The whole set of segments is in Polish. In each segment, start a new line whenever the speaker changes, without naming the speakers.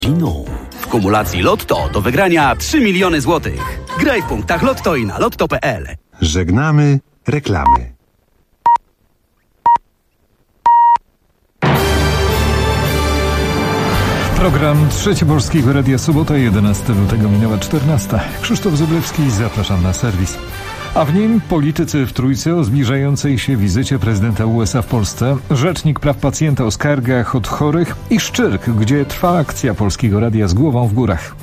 W kumulacji Lotto do wygrania 3 miliony złotych. Graj w punktach Lotto i na lotto.pl.
Żegnamy reklamy.
Program Trzeci Polskiego Radia, sobota, 11 lutego, minęła 14. Krzysztof Zyblewski, zapraszam na serwis. A w nim politycy w trójce o zbliżającej się wizycie prezydenta USA w Polsce, rzecznik praw pacjenta o skargach od chorych i Szczyrk, gdzie trwa akcja Polskiego Radia z głową w górach.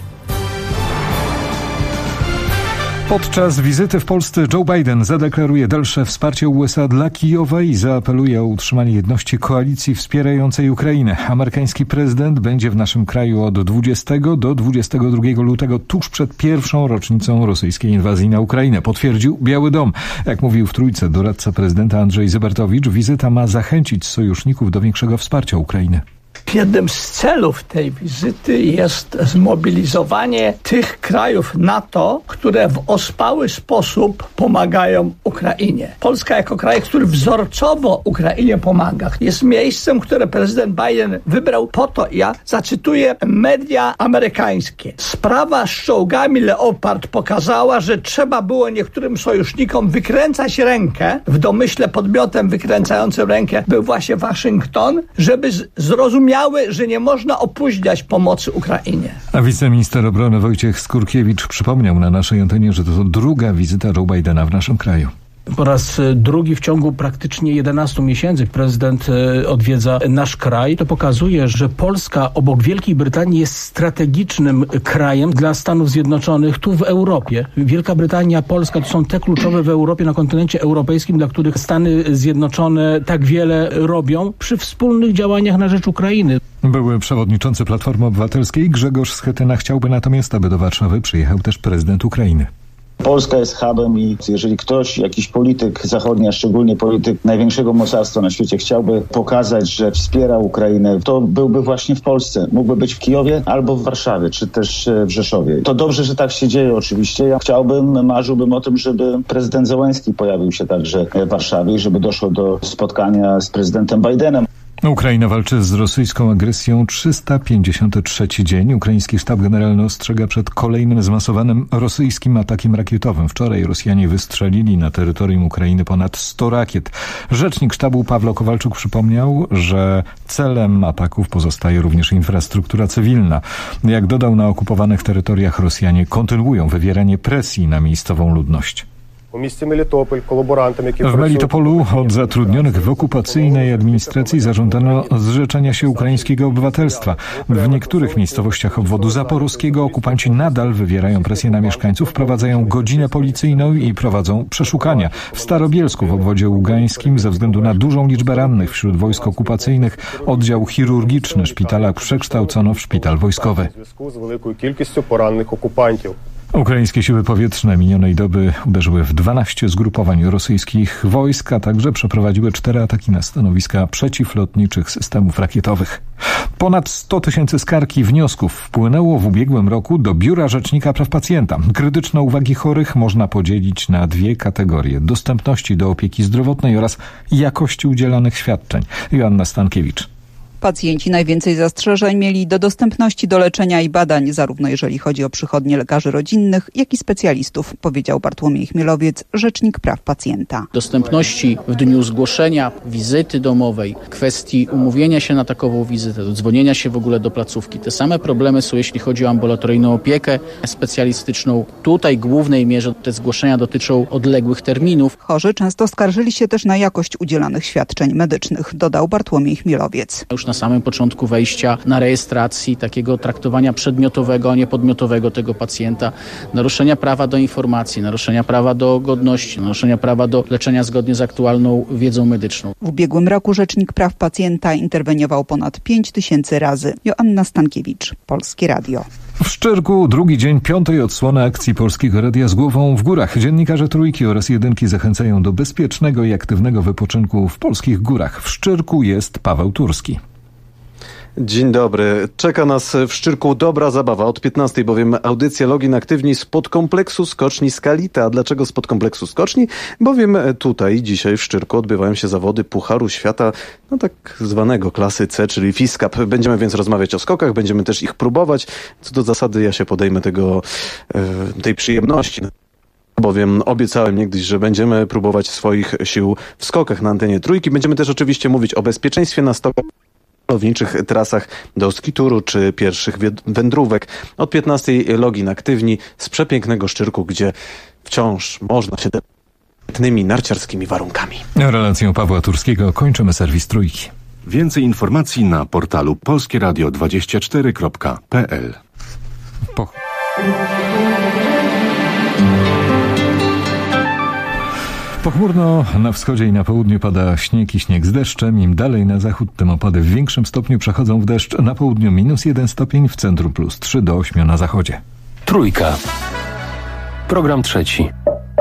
Podczas wizyty w Polsce Joe Biden zadeklaruje dalsze wsparcie USA dla Kijowa i zaapeluje o utrzymanie jedności koalicji wspierającej Ukrainę. Amerykański prezydent będzie w naszym kraju od 20 do 22 lutego, tuż przed pierwszą rocznicą rosyjskiej inwazji na Ukrainę, potwierdził Biały Dom. Jak mówił w trójce doradca prezydenta Andrzej Zybertowicz, wizyta ma zachęcić sojuszników do większego wsparcia Ukrainy.
Jednym z celów tej wizyty jest zmobilizowanie tych krajów NATO, które w ospały sposób pomagają Ukrainie. Polska jako kraj, który wzorcowo Ukrainie pomaga, jest miejscem, które prezydent Biden wybrał po to, ja zacytuję media amerykańskie. Sprawa z czołgami Leopard pokazała, że trzeba było niektórym sojusznikom wykręcać rękę. W domyśle podmiotem wykręcającym rękę był właśnie Waszyngton, żeby zrozumiały, że nie można opóźniać pomocy Ukrainie.
A wiceminister obrony Wojciech Skurkiewicz przypomniał na naszej antenie, że to druga wizyta Joe Bidena w naszym kraju.
Po raz drugi w ciągu praktycznie 11 miesięcy prezydent odwiedza nasz kraj. To pokazuje, że Polska obok Wielkiej Brytanii jest strategicznym krajem dla Stanów Zjednoczonych tu w Europie. Wielka Brytania, Polska to są te kluczowe w Europie, na kontynencie europejskim, dla których Stany Zjednoczone tak wiele robią przy wspólnych działaniach na rzecz Ukrainy.
Były przewodniczący Platformy Obywatelskiej Grzegorz Schetyna chciałby natomiast, aby do Warszawy przyjechał też prezydent Ukrainy.
Polska jest hubem i jeżeli ktoś, jakiś polityk zachodni, a szczególnie polityk największego mocarstwa na świecie chciałby pokazać, że wspiera Ukrainę, to byłby właśnie w Polsce. Mógłby być w Kijowie albo w Warszawie, czy też w Rzeszowie. To dobrze, że tak się dzieje oczywiście. Ja marzyłbym o tym, żeby prezydent Zełenski pojawił się także w Warszawie i żeby doszło do spotkania z prezydentem Bidenem.
Ukraina walczy z rosyjską agresją 353 dzień. Ukraiński sztab generalny ostrzega przed kolejnym zmasowanym rosyjskim atakiem rakietowym. Wczoraj Rosjanie wystrzelili na terytorium Ukrainy ponad 100 rakiet. Rzecznik sztabu Pawlo Kowalczuk przypomniał, że celem ataków pozostaje również infrastruktura cywilna. Jak dodał, na okupowanych terytoriach Rosjanie kontynuują wywieranie presji na miejscową ludność. W Melitopolu od zatrudnionych w okupacyjnej administracji zażądano zrzeczenia się ukraińskiego obywatelstwa. W niektórych miejscowościach obwodu zaporowskiego okupanci nadal wywierają presję na mieszkańców, wprowadzają godzinę policyjną i prowadzą przeszukania. W Starobielsku w obwodzie ługańskim ze względu na dużą liczbę rannych wśród wojsk okupacyjnych oddział chirurgiczny szpitala przekształcono w szpital wojskowy. Ukraińskie siły powietrzne minionej doby uderzyły w 12 zgrupowań rosyjskich wojsk, a także przeprowadziły 4 ataki na stanowiska przeciwlotniczych systemów rakietowych. Ponad 100 000 skarg i wniosków wpłynęło w ubiegłym roku do Biura Rzecznika Praw Pacjenta. Krytyczne uwagi chorych można podzielić na 2 kategorie: dostępności do opieki zdrowotnej oraz jakości udzielanych świadczeń. Joanna Stankiewicz.
Pacjenci najwięcej zastrzeżeń mieli do dostępności do leczenia i badań, zarówno jeżeli chodzi o przychodnie lekarzy rodzinnych, jak i specjalistów, powiedział Bartłomiej Chmielowiec, rzecznik praw pacjenta.
Dostępności w dniu zgłoszenia wizyty domowej, kwestii umówienia się na takową wizytę, dzwonienia się w ogóle do placówki. Te same problemy są, jeśli chodzi o ambulatoryjną opiekę specjalistyczną. Tutaj w głównej mierze te zgłoszenia dotyczą odległych terminów.
Chorzy często skarżyli się też na jakość udzielanych świadczeń medycznych, dodał Bartłomiej Chmielowiec.
Już na samym początku wejścia na rejestracji, takiego traktowania przedmiotowego, a nie podmiotowego tego pacjenta, naruszenia prawa do informacji, naruszenia prawa do godności, naruszenia prawa do leczenia zgodnie z aktualną wiedzą medyczną.
W ubiegłym roku Rzecznik Praw Pacjenta interweniował ponad 5000 razy. Joanna Stankiewicz, Polskie Radio.
W Szczyrku drugi dzień 5. odsłony akcji Polskiego Radia z głową w górach. Dziennikarze Trójki oraz Jedynki zachęcają do bezpiecznego i aktywnego wypoczynku w polskich górach. W Szczyrku jest Paweł Turski.
Dzień dobry. Czeka nas w Szczyrku dobra zabawa. Od 15 bowiem audycja Login Aktywni z podkompleksu skoczni Skalita. A dlaczego z podkompleksu skoczni? Bowiem tutaj dzisiaj w Szczyrku odbywają się zawody Pucharu Świata, tak zwanego klasy C, czyli FIS Cup. Będziemy więc rozmawiać o skokach, będziemy też ich próbować. Co do zasady ja się podejmę tej przyjemności. Bowiem obiecałem niegdyś, że będziemy próbować swoich sił w skokach na antenie Trójki. Będziemy też oczywiście mówić o bezpieczeństwie na stokach, lotniczych trasach do skituru czy pierwszych wędrówek. Od 15 Login Aktywni z przepięknego Szczyrku, gdzie wciąż można się świetnymi narciarskimi warunkami.
Relacją Pawła Turskiego kończymy serwis Trójki.
Więcej informacji na portalu polskieradio24.pl.
Pochmurno na wschodzie i na południu pada śnieg i śnieg z deszczem. Im dalej na zachód, tym opady w większym stopniu przechodzą w deszcz. Na południu -1 stopień, w centrum +3 do 8 na zachodzie.
Trójka. Program trzeci.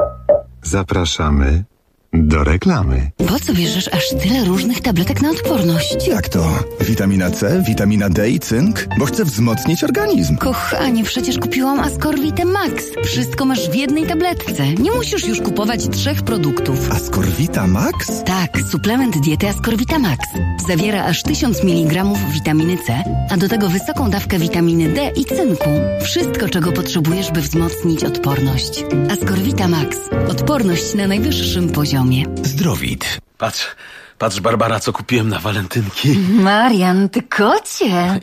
Zapraszamy do reklamy.
Po co bierzesz aż tyle różnych tabletek na odporność?
Jak to? Witamina C, witamina D i cynk? Bo chcę wzmocnić organizm.
Kochanie, przecież kupiłam Ascorvitę Max. Wszystko masz w jednej tabletce. Nie musisz już kupować 3 produktów.
Ascorvita Max?
Tak, suplement diety Ascorvita Max. Zawiera aż 1000 mg witaminy C, a do tego wysoką dawkę witaminy D i cynku. Wszystko, czego potrzebujesz, by wzmocnić odporność. Ascorvita Max. Odporność na najwyższym poziomie.
Zdrowit.
Patrz, Barbara, co kupiłem na walentynki.
Marian, ty kocie.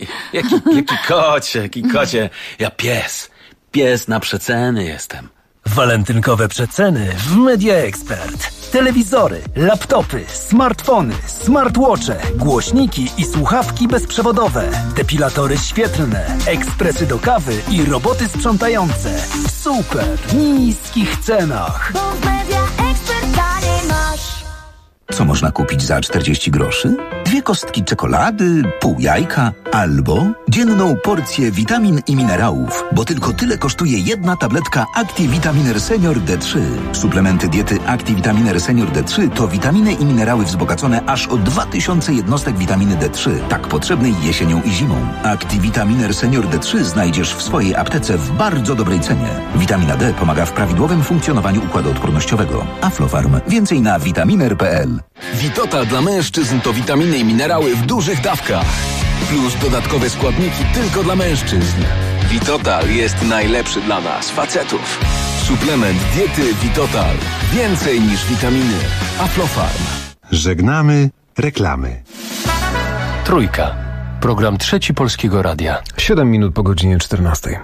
Jaki kocie? Ja pies na przeceny jestem.
Walentynkowe przeceny w Media Expert. Telewizory, laptopy, smartfony, smartwatche, głośniki i słuchawki bezprzewodowe, depilatory świetlne, ekspresy do kawy i roboty sprzątające w super niskich cenach.
Bo w Media Expert taniej masz.
Co można kupić za 40 groszy? 2 kostki czekolady, pół jajka albo dzienną porcję witamin i minerałów, bo tylko tyle kosztuje jedna tabletka Activitaminer Senior D3. Suplementy diety Activitaminer Senior D3 to witaminy i minerały wzbogacone aż o 2000 jednostek witaminy D3, tak potrzebnej jesienią i zimą. Activitaminer Senior D3 znajdziesz w swojej aptece w bardzo dobrej cenie. Witamina D pomaga w prawidłowym funkcjonowaniu układu odpornościowego. Aflofarm. Więcej na vitaminer.pl.
Witotal dla mężczyzn to witaminy i minerały w dużych dawkach. Plus dodatkowe składniki tylko dla mężczyzn. Witotal jest najlepszy dla nas, facetów. Suplement diety Witotal. Więcej niż witaminy. Aflofarm.
Żegnamy reklamy.
Trójka. Program trzeci Polskiego Radia.
7 minut po godzinie 14.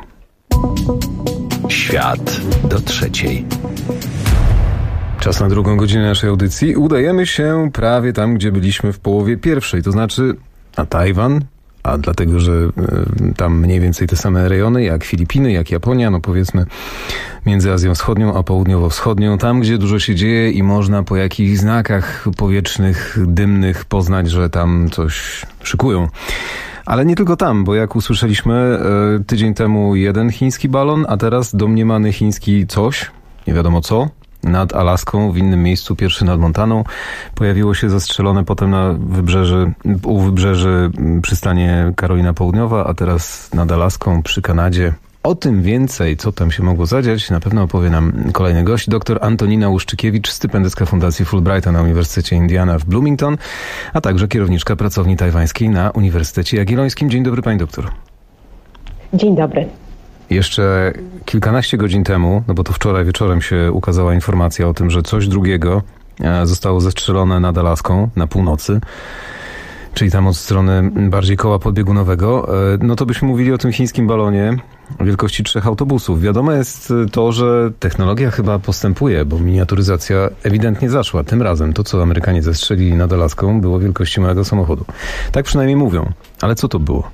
Świat do trzeciej.
Czas na drugą godzinę naszej audycji. Udajemy się prawie tam, gdzie byliśmy w połowie pierwszej, to znaczy na Tajwan, a dlatego, że tam mniej więcej te same rejony jak Filipiny, jak Japonia, no powiedzmy między Azją Wschodnią a Południowo-Wschodnią, tam gdzie dużo się dzieje i można po jakichś znakach powietrznych, dymnych poznać, że tam coś szykują. Ale nie tylko tam, bo jak usłyszeliśmy tydzień temu jeden chiński balon, a teraz domniemany chiński coś, nie wiadomo co, nad Alaską, w innym miejscu, pierwszy nad Montaną. Pojawiło się zastrzelone potem u wybrzeży przystanie Karolina Południowa, a teraz nad Alaską przy Kanadzie. O tym więcej, co tam się mogło zadziać, na pewno opowie nam kolejny gość, dr Antonina Łuszczykiewicz, stypendystka Fundacji Fulbrighta na Uniwersytecie Indiana w Bloomington, a także kierowniczka pracowni tajwańskiej na Uniwersytecie Jagiellońskim. Dzień dobry, pani doktor.
Dzień dobry.
Jeszcze kilkanaście godzin temu, no bo to wczoraj wieczorem się ukazała informacja o tym, że coś drugiego zostało zestrzelone nad Alaską na północy, czyli tam od strony bardziej koła podbiegunowego, no to byśmy mówili o tym chińskim balonie wielkości 3 autobusów. Wiadomo jest to, że technologia chyba postępuje, bo miniaturyzacja ewidentnie zaszła. Tym razem to, co Amerykanie zestrzelili nad Alaską, było wielkości małego samochodu. Tak przynajmniej mówią. Ale co to było?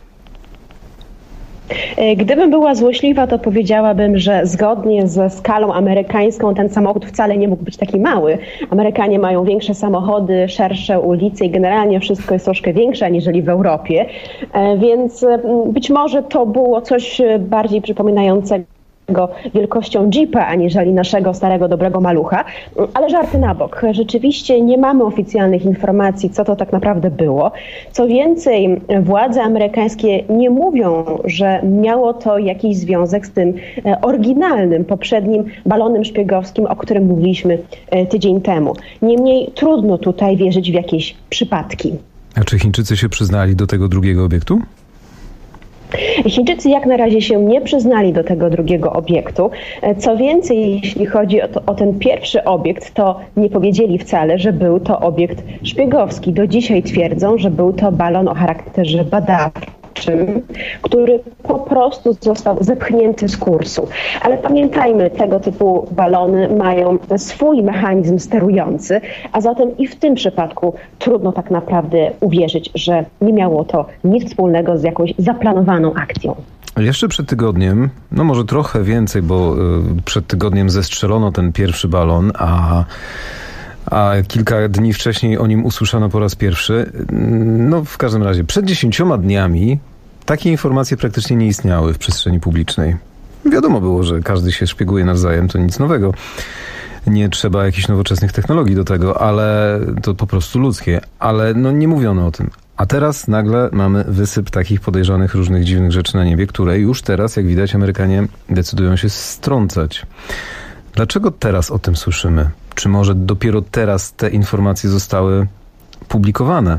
Gdybym była złośliwa, to powiedziałabym, że zgodnie ze skalą amerykańską ten samochód wcale nie mógł być taki mały. Amerykanie mają większe samochody, szersze ulice i generalnie wszystko jest troszkę większe aniżeli w Europie, więc być może to było coś bardziej przypominającego wielkością jeepa, aniżeli naszego starego, dobrego malucha. Ale żarty na bok. Rzeczywiście nie mamy oficjalnych informacji, co to tak naprawdę było. Co więcej, władze amerykańskie nie mówią, że miało to jakiś związek z tym oryginalnym, poprzednim balonem szpiegowskim, o którym mówiliśmy tydzień temu. Niemniej trudno tutaj wierzyć w jakieś przypadki.
A czy Chińczycy się przyznali do tego drugiego obiektu?
Chińczycy jak na razie się nie przyznali do tego drugiego obiektu. Co więcej, jeśli chodzi o ten pierwszy obiekt, to nie powiedzieli wcale, że był to obiekt szpiegowski. Do dzisiaj twierdzą, że był to balon o charakterze badawczym, który po prostu został zepchnięty z kursu. Ale pamiętajmy, tego typu balony mają swój mechanizm sterujący, a zatem i w tym przypadku trudno tak naprawdę uwierzyć, że nie miało to nic wspólnego z jakąś zaplanowaną akcją.
Jeszcze przed tygodniem, no może trochę więcej, bo przed tygodniem zestrzelono ten pierwszy balon, a kilka dni wcześniej o nim usłyszano po raz pierwszy. No w każdym razie, przed 10 dniami takie informacje praktycznie nie istniały w przestrzeni publicznej. Wiadomo było, że każdy się szpieguje nawzajem, to nic nowego. Nie trzeba jakichś nowoczesnych technologii do tego, ale to po prostu ludzkie. Ale no nie mówiono o tym. A teraz nagle mamy wysyp takich podejrzanych różnych dziwnych rzeczy na niebie, które już teraz, jak widać, Amerykanie decydują się strącać. Dlaczego teraz o tym słyszymy? Czy może dopiero teraz te informacje zostały publikowane?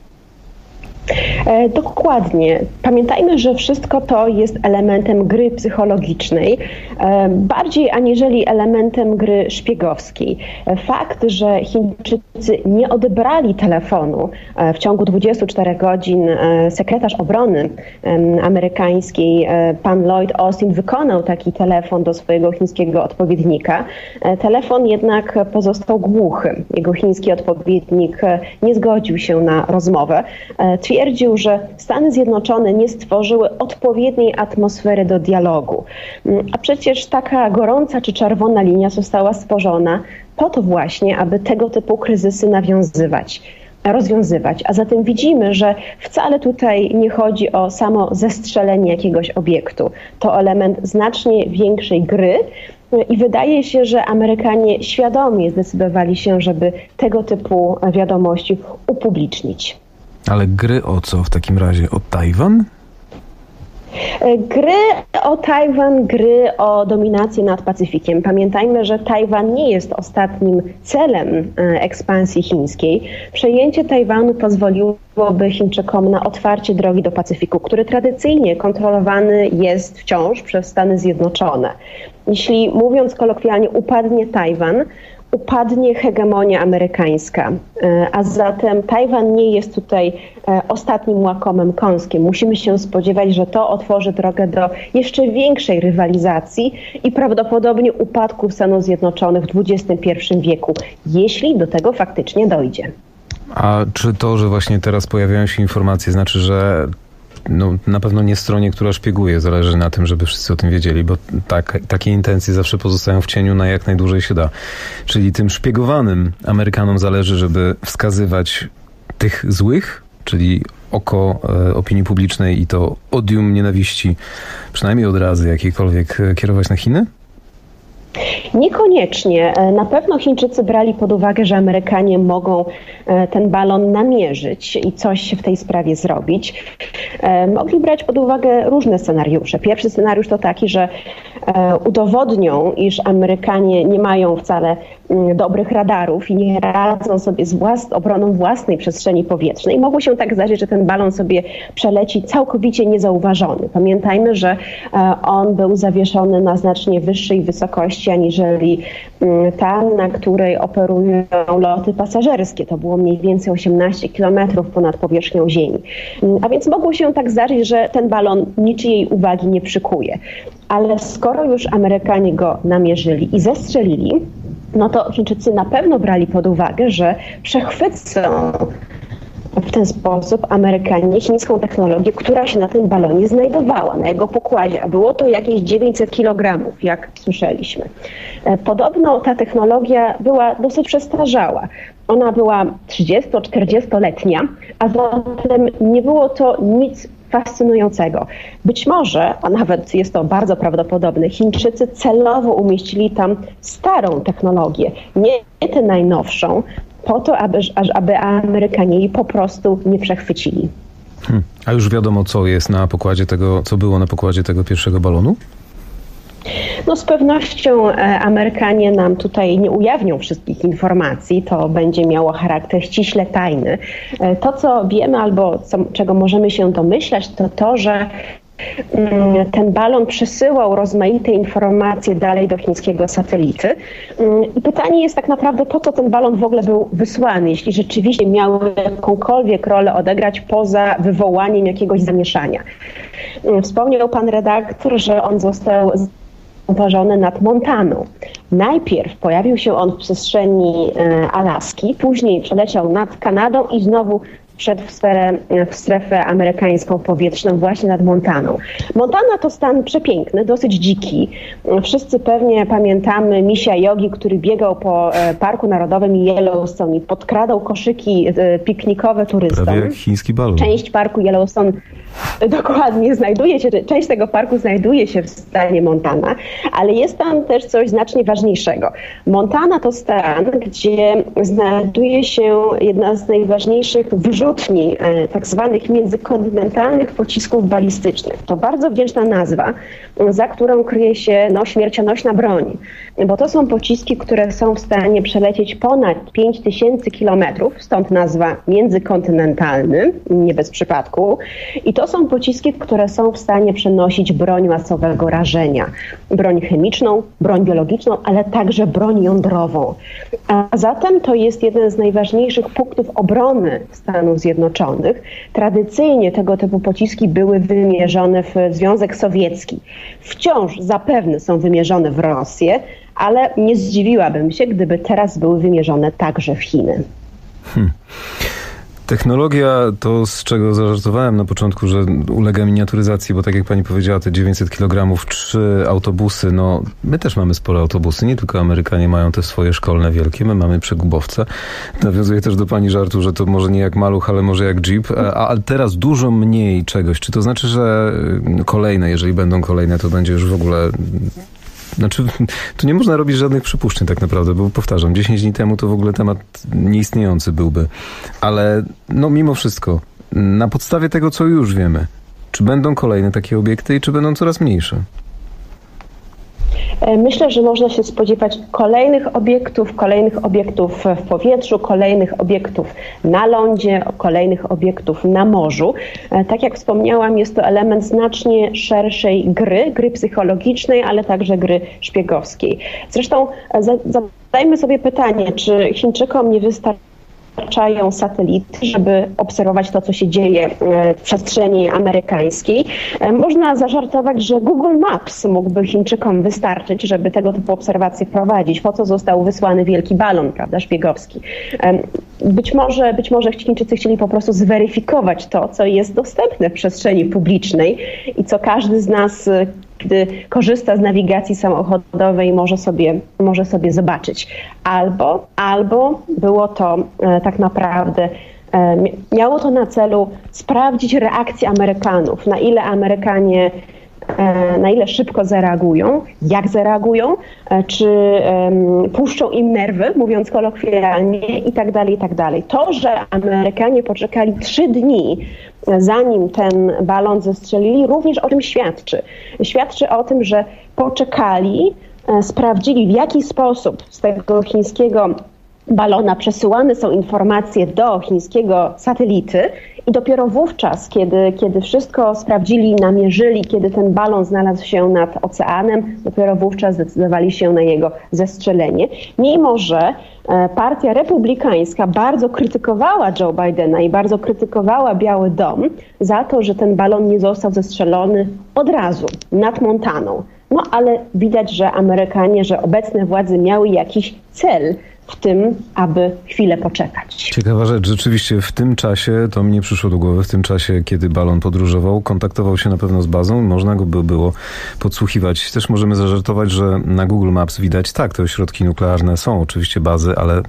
Dokładnie. Pamiętajmy, że wszystko to jest elementem gry psychologicznej, bardziej aniżeli elementem gry szpiegowskiej. Fakt, że Chińczycy nie odebrali telefonu w ciągu 24 godzin, sekretarz obrony amerykańskiej, pan Lloyd Austin, wykonał taki telefon do swojego chińskiego odpowiednika. Telefon jednak pozostał głuchy. Jego chiński odpowiednik nie zgodził się na rozmowę. Twierdził, że Stany Zjednoczone nie stworzyły odpowiedniej atmosfery do dialogu. A przecież taka gorąca czy czerwona linia została stworzona po to właśnie, aby tego typu kryzysy rozwiązywać. A zatem widzimy, że wcale tutaj nie chodzi o samo zestrzelenie jakiegoś obiektu. To element znacznie większej gry i wydaje się, że Amerykanie świadomie zdecydowali się, żeby tego typu wiadomości upublicznić.
Ale gry o co w takim razie? O Tajwan?
Gry o Tajwan, gry o dominację nad Pacyfikiem. Pamiętajmy, że Tajwan nie jest ostatnim celem ekspansji chińskiej. Przejęcie Tajwanu pozwoliłoby Chińczykom na otwarcie drogi do Pacyfiku, który tradycyjnie kontrolowany jest wciąż przez Stany Zjednoczone. Jeśli, mówiąc kolokwialnie, upadnie Tajwan, upadnie hegemonia amerykańska, a zatem Tajwan nie jest tutaj ostatnim łakomym kąskiem. Musimy się spodziewać, że to otworzy drogę do jeszcze większej rywalizacji i prawdopodobnie upadku Stanów Zjednoczonych w XXI wieku, jeśli do tego faktycznie dojdzie.
A czy to, że właśnie teraz pojawiają się informacje, znaczy, że na pewno nie stronie, która szpieguje, zależy na tym, żeby wszyscy o tym wiedzieli, bo takie intencje zawsze pozostają w cieniu na jak najdłużej się da. Czyli tym szpiegowanym Amerykanom zależy, żeby wskazywać tych złych, czyli oko opinii publicznej i to odium nienawiści, przynajmniej od razy jakiejkolwiek, kierować na Chiny?
Niekoniecznie. Na pewno Chińczycy brali pod uwagę, że Amerykanie mogą ten balon namierzyć i coś w tej sprawie zrobić. Mogli brać pod uwagę różne scenariusze. Pierwszy scenariusz to taki, że udowodnią, iż Amerykanie nie mają wcale dobrych radarów i nie radzą sobie z obroną własnej przestrzeni powietrznej. Mogło się tak zdarzyć, że ten balon sobie przeleci całkowicie niezauważony. Pamiętajmy, że on był zawieszony na znacznie wyższej wysokości aniżeli ta, na której operują loty pasażerskie. To było mniej więcej 18 kilometrów ponad powierzchnią Ziemi. A więc mogło się tak zdarzyć, że ten balon niczyjej uwagi nie przykuje. Ale skoro już Amerykanie go namierzyli i zestrzelili, no to Chińczycy na pewno brali pod uwagę, że przechwycą w ten sposób Amerykanie chińską technologię, która się na tym balonie znajdowała, na jego pokładzie, a było to jakieś 900 kg, jak słyszeliśmy. Podobno ta technologia była dosyć przestarzała. Ona była 30-40-letnia, a zatem nie było to nic fascynującego. Być może, a nawet jest to bardzo prawdopodobne, Chińczycy celowo umieścili tam starą technologię, nie tę najnowszą, po to, aby Amerykanie jej po prostu nie przechwycili.
A już wiadomo, co jest na pokładzie tego, co było na pokładzie tego pierwszego balonu?
No z pewnością Amerykanie nam tutaj nie ujawnią wszystkich informacji, to będzie miało charakter ściśle tajny. To, co wiemy albo czego możemy się domyślać, to to, że ten balon przesyłał rozmaite informacje dalej do chińskiego satelity. I pytanie jest tak naprawdę, po co ten balon w ogóle był wysłany, jeśli rzeczywiście miał jakąkolwiek rolę odegrać poza wywołaniem jakiegoś zamieszania. Wspomniał pan redaktor, że on został zauważony nad Montaną. Najpierw pojawił się on w przestrzeni Alaski, później przeleciał nad Kanadą i znowu wszedł w strefę amerykańską powietrzną właśnie nad Montaną. Montana to stan przepiękny, dosyć dziki. Wszyscy pewnie pamiętamy misia Yogi, który biegał po Parku Narodowym Yellowstone i podkradał koszyki piknikowe turystom.
Prawie jak chiński balon.
Część parku Yellowstone dokładnie część tego parku znajduje się w stanie Montana, ale jest tam też coś znacznie ważniejszego. Montana to stan, gdzie znajduje się jedna z najważniejszych wyrzutni tak zwanych międzykontynentalnych pocisków balistycznych. To bardzo wdzięczna nazwa, za którą kryje się śmiercionośna broń, bo to są pociski, które są w stanie przelecieć ponad 5000 kilometrów, stąd nazwa międzykontynentalny, nie bez przypadku. I to są pociski, które są w stanie przenosić broń masowego rażenia. Broń chemiczną, broń biologiczną, ale także broń jądrową. A zatem to jest jeden z najważniejszych punktów obrony Stanów Zjednoczonych. Tradycyjnie tego typu pociski były wymierzone w Związek Sowiecki. Wciąż zapewne są wymierzone w Rosję, ale nie zdziwiłabym się, gdyby teraz były wymierzone także w Chiny.
Technologia to, z czego zażartowałem na początku, że ulega miniaturyzacji, bo tak jak pani powiedziała, te 900 kg, 3 autobusy, my też mamy spore autobusy, nie tylko Amerykanie mają te swoje szkolne wielkie, my mamy przegubowce. Nawiązuję też do pani żartu, że to może nie jak maluch, ale może jak Jeep, a teraz dużo mniej czegoś. Czy to znaczy, że kolejne, jeżeli będą kolejne, to będzie już w ogóle... tu nie można robić żadnych przypuszczeń tak naprawdę, bo powtarzam, 10 dni temu to w ogóle temat nieistniejący byłby. Ale mimo wszystko, na podstawie tego, co już wiemy, czy będą kolejne takie obiekty i czy będą coraz mniejsze?
Myślę, że można się spodziewać kolejnych obiektów w powietrzu, kolejnych obiektów na lądzie, kolejnych obiektów na morzu. Tak jak wspomniałam, jest to element znacznie szerszej gry psychologicznej, ale także gry szpiegowskiej. Zresztą zadajmy sobie pytanie, czy Chińczykom nie wystarczają satelity, żeby obserwować to, co się dzieje w przestrzeni amerykańskiej. Można zażartować, że Google Maps mógłby Chińczykom wystarczyć, żeby tego typu obserwacje prowadzić. Po co został wysłany wielki balon, prawda, szpiegowski? Być może Chińczycy chcieli po prostu zweryfikować to, co jest dostępne w przestrzeni publicznej i co każdy z nas, gdy korzysta z nawigacji samochodowej, może sobie zobaczyć. Albo było to tak naprawdę, miało to na celu sprawdzić reakcję Amerykanów, na ile szybko zareagują, jak zareagują, czy puszczą im nerwy, mówiąc kolokwialnie, i tak dalej, i tak dalej. To, że Amerykanie poczekali 3 dni, zanim ten balon zestrzelili, również o tym świadczy. Świadczy o tym, że poczekali, sprawdzili, w jaki sposób z tego chińskiego balona przesyłane są informacje do chińskiego satelity i dopiero wówczas, kiedy wszystko sprawdzili, namierzyli, kiedy ten balon znalazł się nad oceanem, dopiero wówczas zdecydowali się na jego zestrzelenie. Mimo że Partia Republikańska bardzo krytykowała Joe Bidena i bardzo krytykowała Biały Dom za to, że ten balon nie został zestrzelony od razu nad Montaną. Ale widać, że że obecne władze miały jakiś cel w tym, aby chwilę poczekać.
Ciekawa rzecz, rzeczywiście w tym czasie, to mi nie przyszło do głowy, w tym czasie, kiedy balon podróżował, kontaktował się na pewno z bazą, można go było podsłuchiwać. Też możemy zażartować, że na Google Maps widać, tak, te ośrodki nuklearne są oczywiście bazy, ale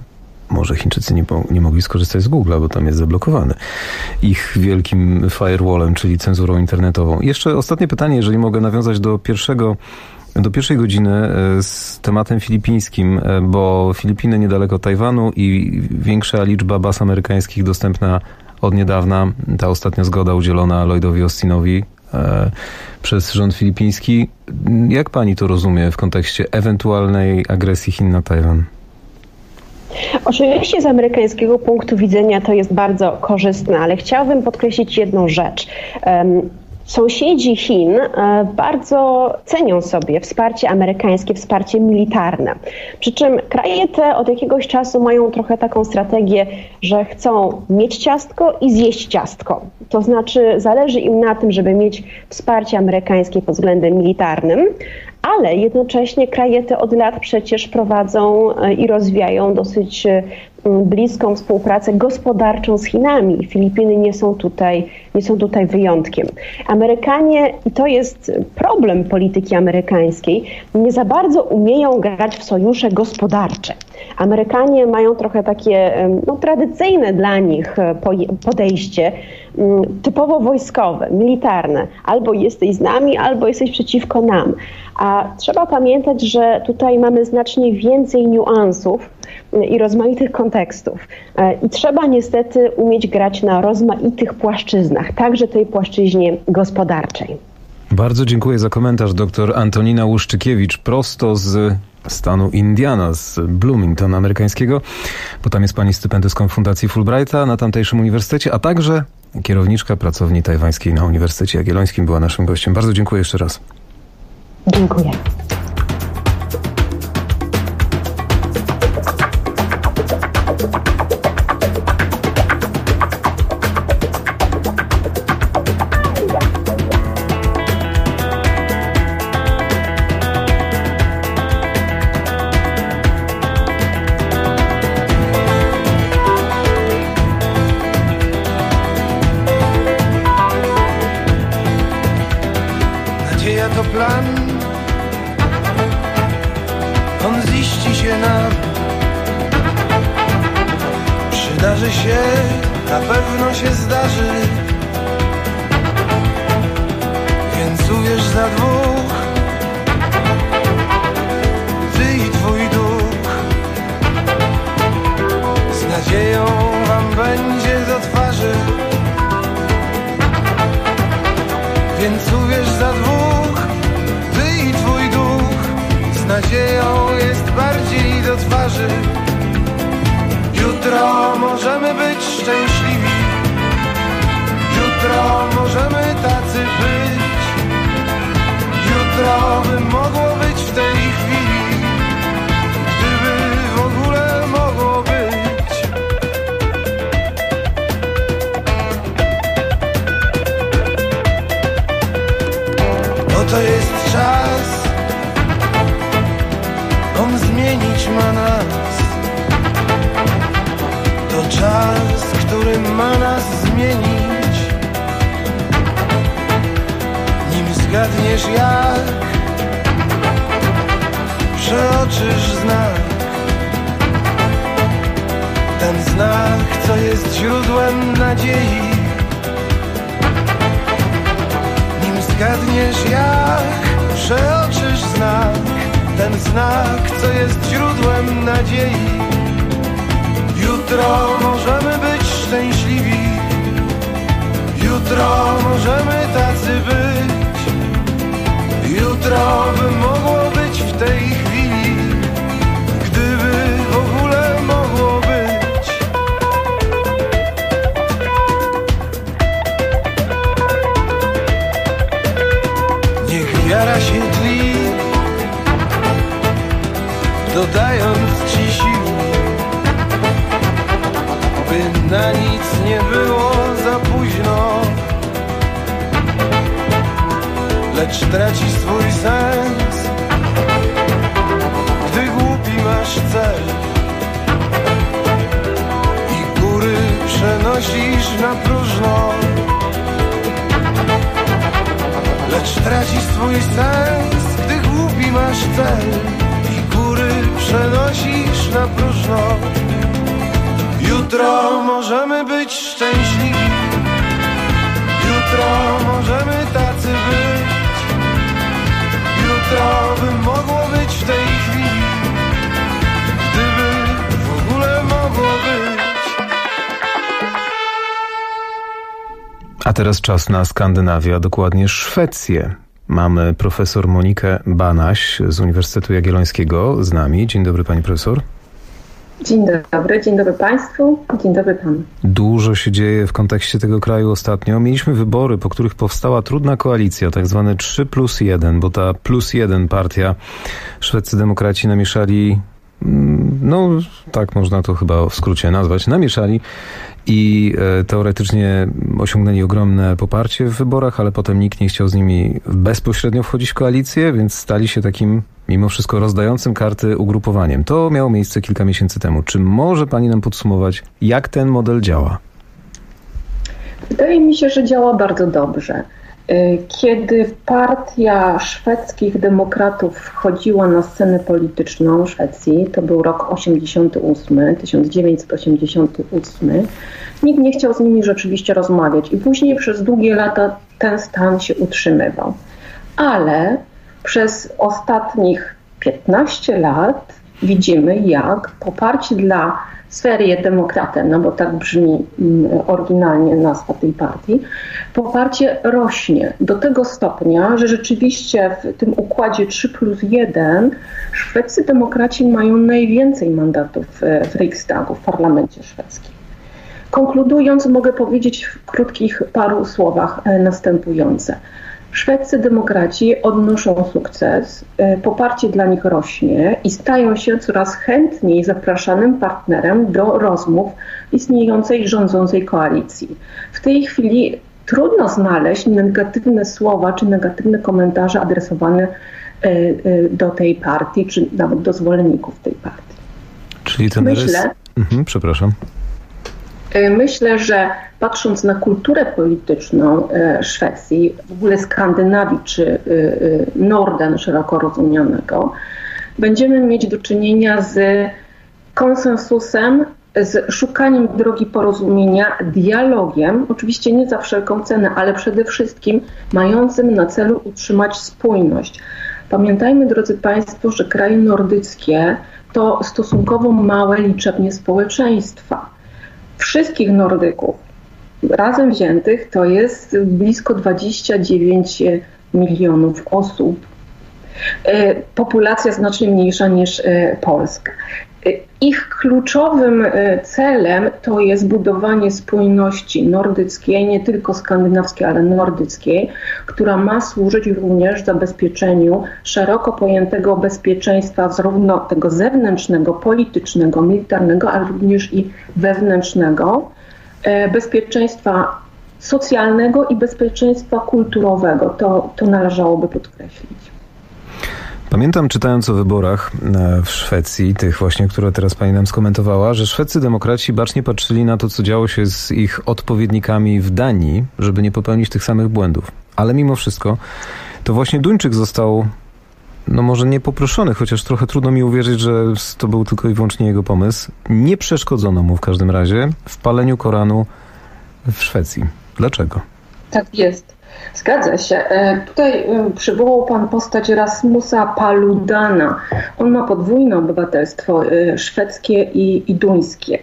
może Chińczycy nie mogli skorzystać z Google'a, bo tam jest zablokowany ich wielkim firewallem, czyli cenzurą internetową. Jeszcze ostatnie pytanie, jeżeli mogę nawiązać do pierwszej godziny z tematem filipińskim, bo Filipiny niedaleko Tajwanu i większa liczba baz amerykańskich dostępna od niedawna. Ta ostatnia zgoda udzielona Lloydowi Austinowi przez rząd filipiński. Jak pani to rozumie w kontekście ewentualnej agresji Chin na Tajwan?
Oczywiście z amerykańskiego punktu widzenia to jest bardzo korzystne, ale chciałabym podkreślić jedną rzecz. Sąsiedzi Chin bardzo cenią sobie wsparcie amerykańskie, wsparcie militarne. Przy czym kraje te od jakiegoś czasu mają trochę taką strategię, że chcą mieć ciastko i zjeść ciastko. To znaczy zależy im na tym, żeby mieć wsparcie amerykańskie pod względem militarnym, ale jednocześnie kraje te od lat przecież prowadzą i rozwijają dosyć bliską współpracę gospodarczą z Chinami. Filipiny nie są tutaj wyjątkiem. Amerykanie, i to jest problem polityki amerykańskiej, nie za bardzo umieją grać w sojusze gospodarcze. Amerykanie mają trochę takie tradycyjne dla nich podejście, typowo wojskowe, militarne. Albo jesteś z nami, albo jesteś przeciwko nam. A trzeba pamiętać, że tutaj mamy znacznie więcej niuansów i rozmaitych kontekstów. I trzeba niestety umieć grać na rozmaitych płaszczyznach, także tej płaszczyźnie gospodarczej.
Bardzo dziękuję za komentarz. Dr Antonina Łuszczykiewicz prosto z stanu Indiana, z Bloomington amerykańskiego, bo tam jest pani stypendystką Fundacji Fulbrighta na tamtejszym uniwersytecie, a także kierowniczka pracowni tajwańskiej na Uniwersytecie Jagiellońskim była naszym gościem. Bardzo dziękuję jeszcze raz.
Dziękuję.
Nadzieja to plan, on ziści się nam. Przydarzy się, na pewno się zdarzy. Więc uwierz za dwóch, ty i twój duch. Z nadzieją wam będzie do twarzy. Więc uwierz za dwóch, ty i twój duch. Z nadzieją jest bardziej do twarzy. Jutro możemy być szczęśliwi. Jutro możemy tacy być. Jutro by mogło być w tej chwili, gdyby w ogóle mogło być. Oto jest czas, on zmienić ma nas. To czas, który ma nas zmienić. Nim zgadniesz jak, przeoczysz znak. Ten znak, co jest źródłem nadziei. Nim zgadniesz jak, przeoczysz znak. Ten znak, co jest źródłem nadziei. Jutro możemy być szczęśliwi. Jutro możemy tacy być. Jutro by mogło być w tej chwili, gdyby w ogóle mogło być. Niech wiara się tli, dodając ci sił, by na nic nie było za późno. Lecz traci swój sens, gdy głupi masz cel i góry przenosisz na próżno. Lecz traci swój sens, gdy głupi masz cel i góry przenosisz na próżno. Jutro możemy być szczęśliwi, jutro możemy tacy być, jutro by mogło być w tej chwili, gdyby w ogóle mogło być.
A teraz czas na Skandynawię, a dokładnie Szwecję. Mamy profesor Monikę Banaś z Uniwersytetu Jagiellońskiego z nami. Dzień dobry, pani profesor.
Dzień dobry Państwu, dzień dobry Panu.
Dużo się dzieje w kontekście tego kraju ostatnio. Mieliśmy wybory, po których powstała trudna koalicja, tak zwane 3+1, bo ta +1 partia, szwedzcy demokraci namieszali, no tak można to chyba w skrócie nazwać, namieszali i teoretycznie osiągnęli ogromne poparcie w wyborach, ale potem nikt nie chciał z nimi bezpośrednio wchodzić w koalicję, więc stali się takim mimo wszystko rozdającym karty ugrupowaniem. To miało miejsce kilka miesięcy temu. Czy może pani nam podsumować, jak ten model działa?
Wydaje mi się, że działa bardzo dobrze. Kiedy partia szwedzkich demokratów wchodziła na scenę polityczną Szwecji, to był rok 1988, nikt nie chciał z nimi rzeczywiście rozmawiać i później przez długie lata ten stan się utrzymywał. Ale przez ostatnich 15 lat widzimy, jak poparcie dla Sverigedemokraterna, no bo tak brzmi oryginalnie nazwa tej partii, poparcie rośnie do tego stopnia, że rzeczywiście w tym układzie 3+1 szwedzcy demokraci mają najwięcej mandatów w Riksdagu, w parlamencie szwedzkim. Konkludując, mogę powiedzieć w krótkich paru słowach następujące. Szwedzcy demokraci odnoszą sukces, poparcie dla nich rośnie i stają się coraz chętniej zapraszanym partnerem do rozmów istniejącej rządzącej koalicji. W tej chwili trudno znaleźć negatywne słowa czy negatywne komentarze adresowane do tej partii, czy nawet do zwolenników tej partii.
Czyli ten przepraszam.
Myślę, że patrząc na kulturę polityczną Szwecji, w ogóle Skandynawii czy Norden szeroko rozumianego, będziemy mieć do czynienia z konsensusem, z szukaniem drogi porozumienia, dialogiem, oczywiście nie za wszelką cenę, ale przede wszystkim mającym na celu utrzymać spójność. Pamiętajmy, drodzy Państwo, że kraje nordyckie to stosunkowo małe liczebnie społeczeństwa. Wszystkich Nordyków razem wziętych to jest blisko 29 milionów osób. Populacja znacznie mniejsza niż Polska. Ich kluczowym celem to jest budowanie spójności nordyckiej, nie tylko skandynawskiej, ale nordyckiej, która ma służyć również zabezpieczeniu szeroko pojętego bezpieczeństwa zarówno tego zewnętrznego, politycznego, militarnego, ale również i wewnętrznego, bezpieczeństwa socjalnego i bezpieczeństwa kulturowego. To należałoby podkreślić.
Pamiętam, czytając o wyborach w Szwecji, tych właśnie, które teraz pani nam skomentowała, że szwedzcy demokraci bacznie patrzyli na to, co działo się z ich odpowiednikami w Danii, żeby nie popełnić tych samych błędów. Ale mimo wszystko, to właśnie Duńczyk został, no może nie poproszony, chociaż trochę trudno mi uwierzyć, że to był tylko i wyłącznie jego pomysł. Nie przeszkodzono mu w każdym razie w paleniu Koranu w Szwecji. Dlaczego? Tak
jest. Zgadza się. Tutaj przywołał Pan postać Rasmusa Paludana. On ma podwójne obywatelstwo, szwedzkie i duńskie.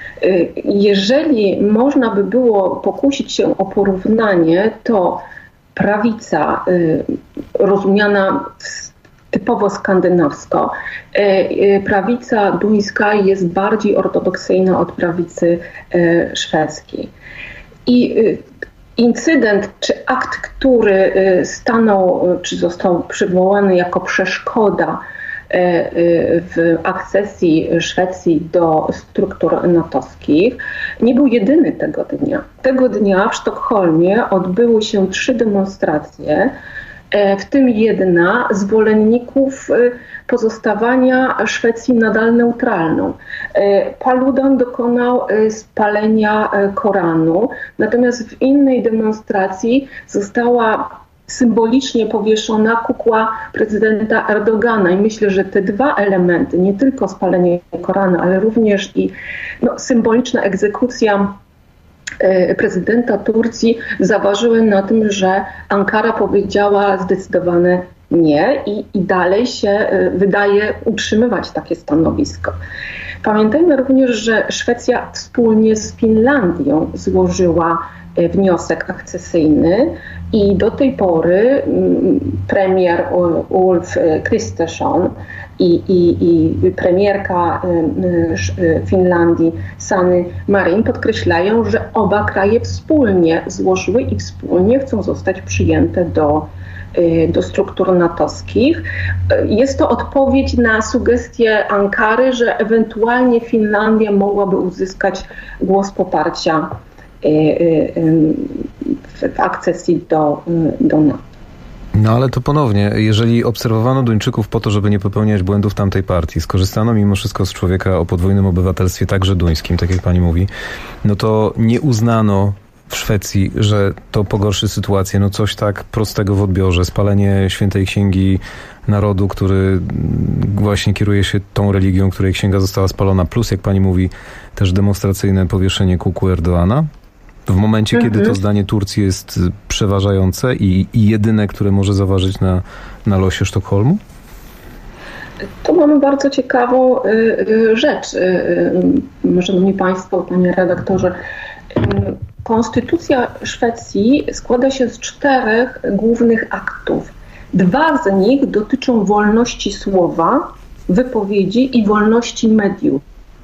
Jeżeli można by było pokusić się o porównanie, to prawica rozumiana typowo skandynawsko, prawica duńska jest bardziej ortodoksyjna od prawicy szwedzkiej. I incydent czy akt, który stanął, czy został przywołany jako przeszkoda w akcesji Szwecji do struktur natowskich, nie był jedyny tego dnia. Tego dnia w Sztokholmie odbyły się 3 demonstracje, w tym jedna zwolenników pozostawania Szwecji nadal neutralną. Paludan dokonał spalenia Koranu, natomiast w innej demonstracji została symbolicznie powieszona kukła prezydenta Erdogana. I myślę, że te dwa elementy, nie tylko spalenie Koranu, ale również i symboliczna egzekucja prezydenta Turcji zaważyły na tym, że Ankara powiedziała zdecydowane nie i dalej się wydaje utrzymywać takie stanowisko. Pamiętajmy również, że Szwecja wspólnie z Finlandią złożyła wniosek akcesyjny i do tej pory premier Ulf Kristersson i premierka Finlandii Sanna Marin podkreślają, że oba kraje wspólnie złożyły i wspólnie chcą zostać przyjęte do struktur natowskich. Jest to odpowiedź na sugestię Ankary, że ewentualnie Finlandia mogłaby uzyskać głos poparcia w akcesji do NATO.
No ale to ponownie, jeżeli obserwowano Duńczyków po to, żeby nie popełniać błędów tamtej partii, skorzystano mimo wszystko z człowieka o podwójnym obywatelstwie, także duńskim, tak jak pani mówi, no to nie uznano w Szwecji, że to pogorszy sytuację. No coś tak prostego w odbiorze. Spalenie świętej księgi narodu, który właśnie kieruje się tą religią, której księga została spalona, plus, jak pani mówi, też demonstracyjne powieszenie kukły Erdoğana. W momencie, kiedy to zdanie Turcji jest przeważające i jedyne, które może zaważyć na losie Sztokholmu?
Tu mamy bardzo ciekawą rzecz, szanowni państwo, panie redaktorze. Konstytucja Szwecji składa się z 4 głównych aktów. 2 z nich dotyczą wolności słowa, wypowiedzi i wolności mediów.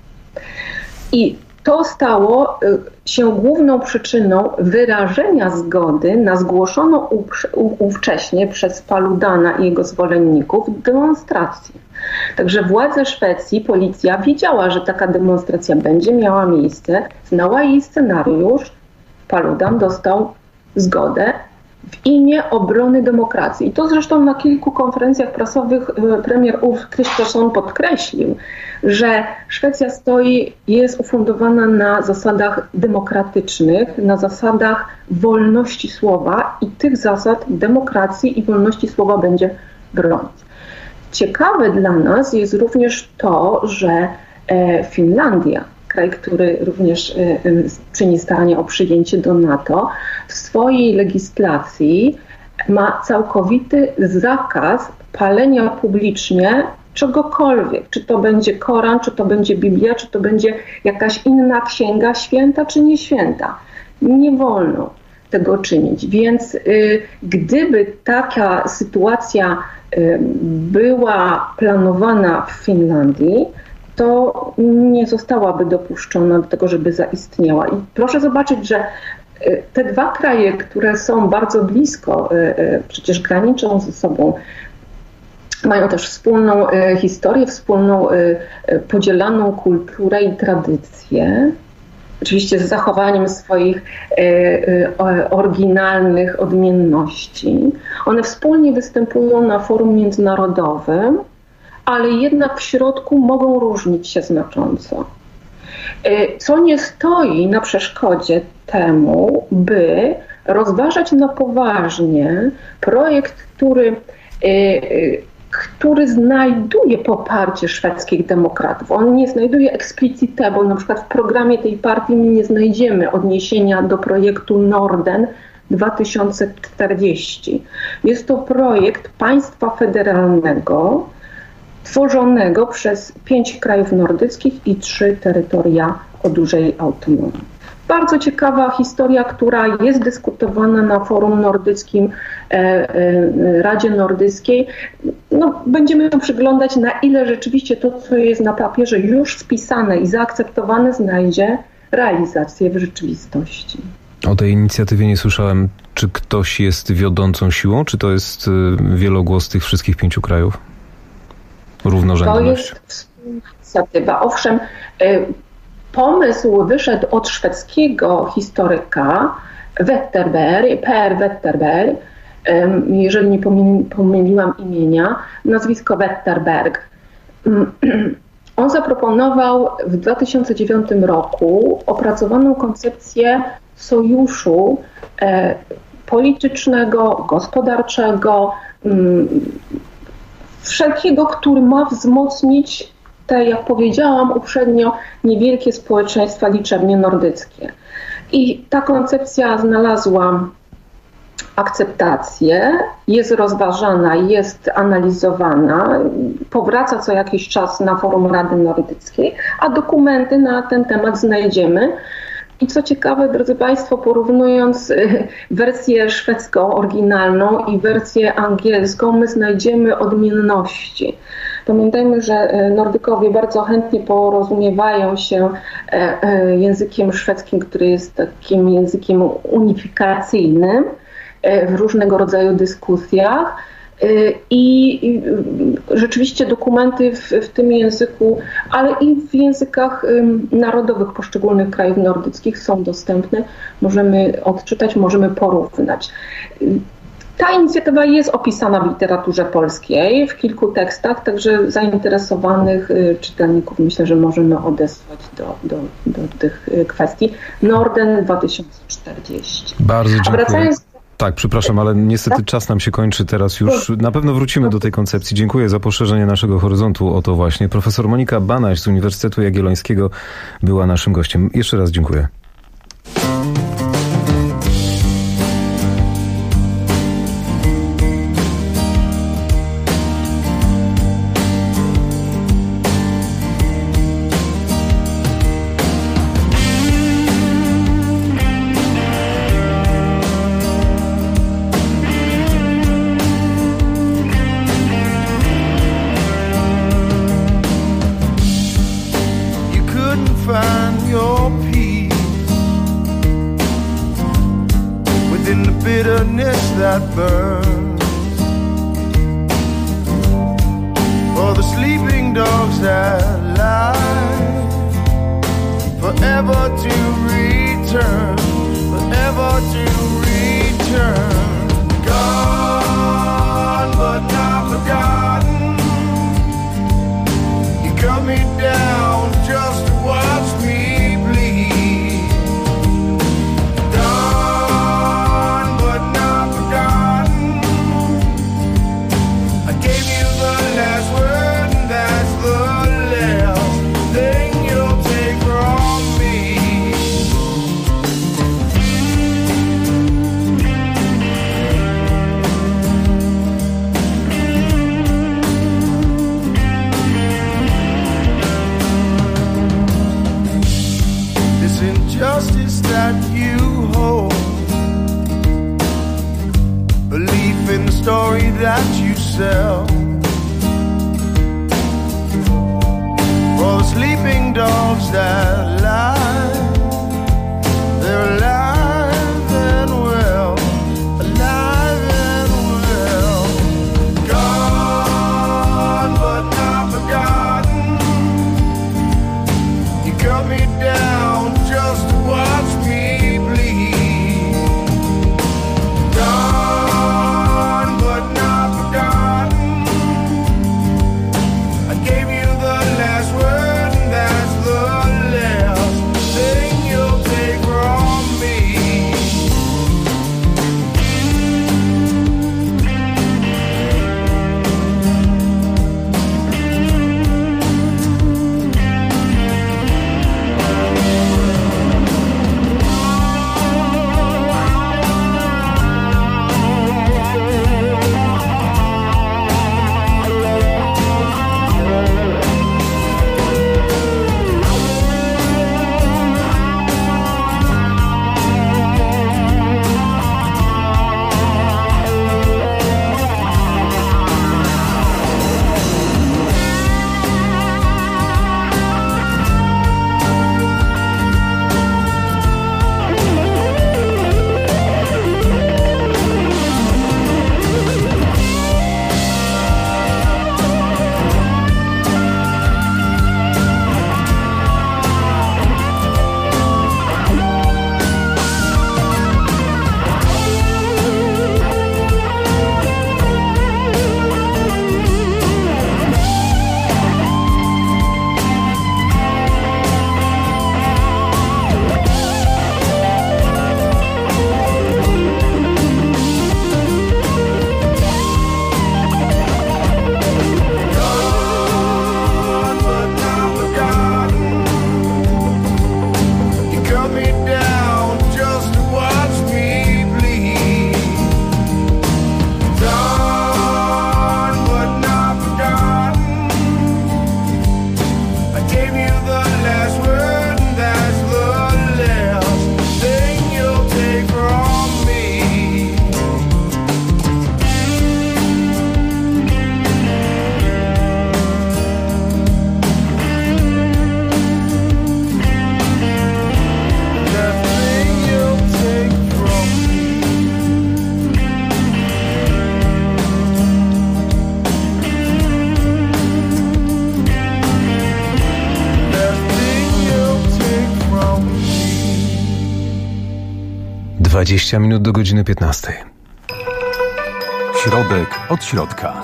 I to stało się główną przyczyną wyrażenia zgody na zgłoszoną ówcześnie przez Paludana i jego zwolenników demonstrację. Także władze Szwecji, policja wiedziała, że taka demonstracja będzie miała miejsce, znała jej scenariusz. Paludan dostał zgodę w imię obrony demokracji. I to zresztą na kilku konferencjach prasowych premier Ulf Kristersson podkreślił, że Szwecja jest ufundowana na zasadach demokratycznych, na zasadach wolności słowa i tych zasad demokracji i wolności słowa będzie bronić. Ciekawe dla nas jest również to, że Finlandia, kraj, który również czyni starania o przyjęcie do NATO, w swojej legislacji ma całkowity zakaz palenia publicznie czegokolwiek. Czy to będzie Koran, czy to będzie Biblia, czy to będzie jakaś inna księga, święta czy nieświęta. Nie wolno tego czynić. Więc gdyby taka sytuacja była planowana w Finlandii, to nie zostałaby dopuszczona do tego, żeby zaistniała. I proszę zobaczyć, że te 2 kraje, które są bardzo blisko, przecież graniczą ze sobą, mają też wspólną historię, wspólną podzielaną kulturę i tradycje. Oczywiście z zachowaniem swoich oryginalnych odmienności. One wspólnie występują na forum międzynarodowym, ale jednak w środku mogą różnić się znacząco. Co nie stoi na przeszkodzie temu, by rozważać na poważnie projekt, który znajduje poparcie szwedzkich demokratów. On nie znajduje explicite, bo na przykład w programie tej partii nie znajdziemy odniesienia do projektu Norden 2040. Jest to projekt państwa federalnego, tworzonego przez 5 krajów nordyckich i 3 terytoria o dużej autonomii. Bardzo ciekawa historia, która jest dyskutowana na forum nordyckim, Radzie Nordyckiej. Będziemy się przyglądać, na ile rzeczywiście to, co jest na papierze już spisane i zaakceptowane, znajdzie realizację w rzeczywistości.
O tej inicjatywie nie słyszałem. Czy ktoś jest wiodącą siłą, czy to jest wielogłos tych wszystkich 5 krajów? Równorzędność.
To jest wspólna inicjatywa. Owszem, pomysł wyszedł od szwedzkiego historyka Per Wetterberg, jeżeli nie pomyliłam imienia, nazwisko Wetterberg. On zaproponował w 2009 roku opracowaną koncepcję sojuszu politycznego, gospodarczego, wszelkiego, który ma wzmocnić te, jak powiedziałam uprzednio, niewielkie społeczeństwa liczebnie nordyckie. I ta koncepcja znalazła akceptację, jest rozważana, jest analizowana, powraca co jakiś czas na forum Rady Nordyckiej, a dokumenty na ten temat znajdziemy. I co ciekawe, drodzy Państwo, porównując wersję szwedzką oryginalną i wersję angielską, my znajdziemy odmienności. Pamiętajmy, że Nordykowie bardzo chętnie porozumiewają się językiem szwedzkim, który jest takim językiem unifikacyjnym w różnego rodzaju dyskusjach. I rzeczywiście dokumenty w tym języku, ale i w językach narodowych poszczególnych krajów nordyckich są dostępne. Możemy odczytać, możemy porównać. Ta inicjatywa jest opisana w literaturze polskiej w kilku tekstach, także zainteresowanych czytelników myślę, że możemy odesłać do tych kwestii. Norden 2040.
Bardzo dziękuję.
A wracając...
Tak, przepraszam, ale niestety czas nam się kończy teraz już. Na pewno wrócimy do tej koncepcji. Dziękuję za poszerzenie naszego horyzontu o to właśnie. Profesor Monika Banaś z Uniwersytetu Jagiellońskiego była naszym gościem. Jeszcze raz dziękuję.
That burns for the sleeping dogs that lie, forever to return, forever to return. Gone but not forgotten. You cut me down just to watch me bleed. Justice that you hold, belief in the story that you sell, for the sleeping dogs that lie, they're alive and well, alive and well. Gone but not forgotten. You cut me down just to watch me bleed. Gone but not forgotten. I gave you the last word and that's the last.
20 minut do godziny 15.
Środek od środka.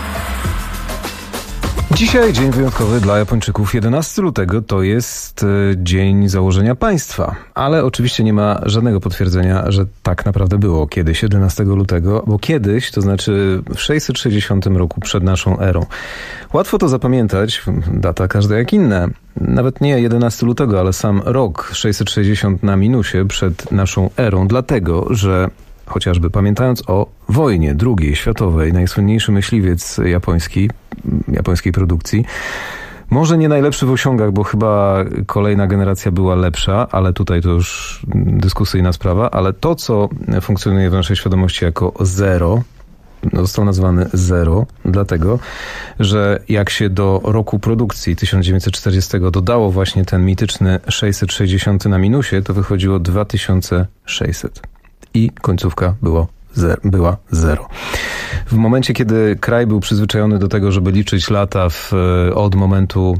Dzisiaj dzień wyjątkowy dla Japończyków. 11 lutego to jest dzień założenia państwa, ale oczywiście nie ma żadnego potwierdzenia, że tak naprawdę było kiedyś 11 lutego, bo kiedyś, to znaczy w 660 roku przed naszą erą. Łatwo to zapamiętać, data każda jak inna. Nawet nie 11 lutego, ale sam rok 660 na minusie przed naszą erą, dlatego, że chociażby pamiętając o wojnie II światowej, najsłynniejszy myśliwiec japońskiej produkcji, może nie najlepszy w osiągach, bo chyba kolejna generacja była lepsza, ale tutaj to już dyskusyjna sprawa, ale to, co funkcjonuje w naszej świadomości jako zero, został nazwany zero, dlatego, że jak się do roku produkcji 1940 dodało właśnie ten mityczny 660 na minusie, to wychodziło 2600. I końcówka była zero. W momencie, kiedy kraj był przyzwyczajony do tego, żeby liczyć lata od momentu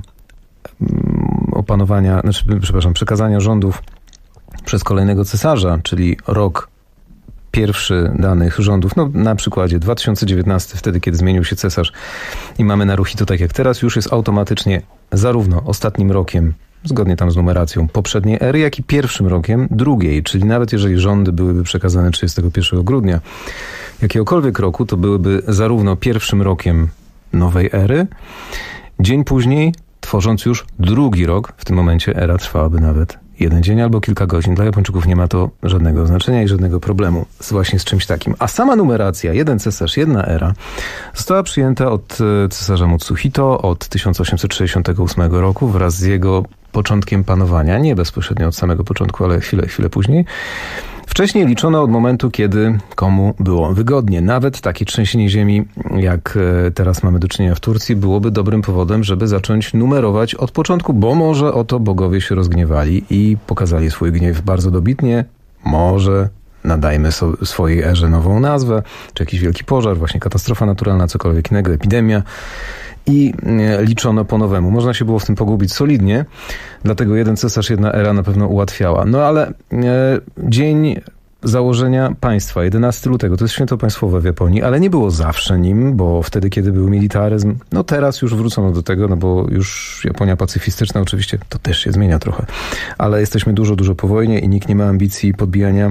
przekazania rządów przez kolejnego cesarza, czyli rok pierwszy danych rządów, na przykładzie 2019, wtedy kiedy zmienił się cesarz i mamy Naruhito tak jak teraz, już jest automatycznie zarówno ostatnim rokiem, zgodnie tam z numeracją poprzedniej ery, jak i pierwszym rokiem drugiej, czyli nawet jeżeli rządy byłyby przekazane 31 grudnia jakiegokolwiek roku, to byłyby zarówno pierwszym rokiem nowej ery, dzień później, tworząc już drugi rok, w tym momencie era trwałaby nawet jeden dzień albo kilka godzin. Dla Japończyków nie ma to żadnego znaczenia i żadnego problemu właśnie z czymś takim. A sama numeracja, jeden cesarz, jedna era, została przyjęta od cesarza Mutsuhito od 1868 roku wraz z jego początkiem panowania. Nie bezpośrednio od samego początku, ale chwilę później. Wcześniej liczono od momentu, kiedy komu było wygodnie. Nawet takie trzęsienie ziemi, jak teraz mamy do czynienia w Turcji, byłoby dobrym powodem, żeby zacząć numerować od początku, bo może oto bogowie się rozgniewali i pokazali swój gniew bardzo dobitnie. Może nadajmy swojej erze nową nazwę, czy jakiś wielki pożar, właśnie katastrofa naturalna, cokolwiek innego, epidemia. I liczono po nowemu. Można się było w tym pogubić solidnie, dlatego jeden cesarz, jedna era na pewno ułatwiała. No ale dzień założenia państwa, 11 lutego, to jest święto państwowe w Japonii, ale nie było zawsze nim, bo wtedy, kiedy był militaryzm, teraz już wrócono do tego, bo już Japonia pacyfistyczna oczywiście, to też się zmienia trochę, ale jesteśmy dużo po wojnie i nikt nie ma ambicji podbijania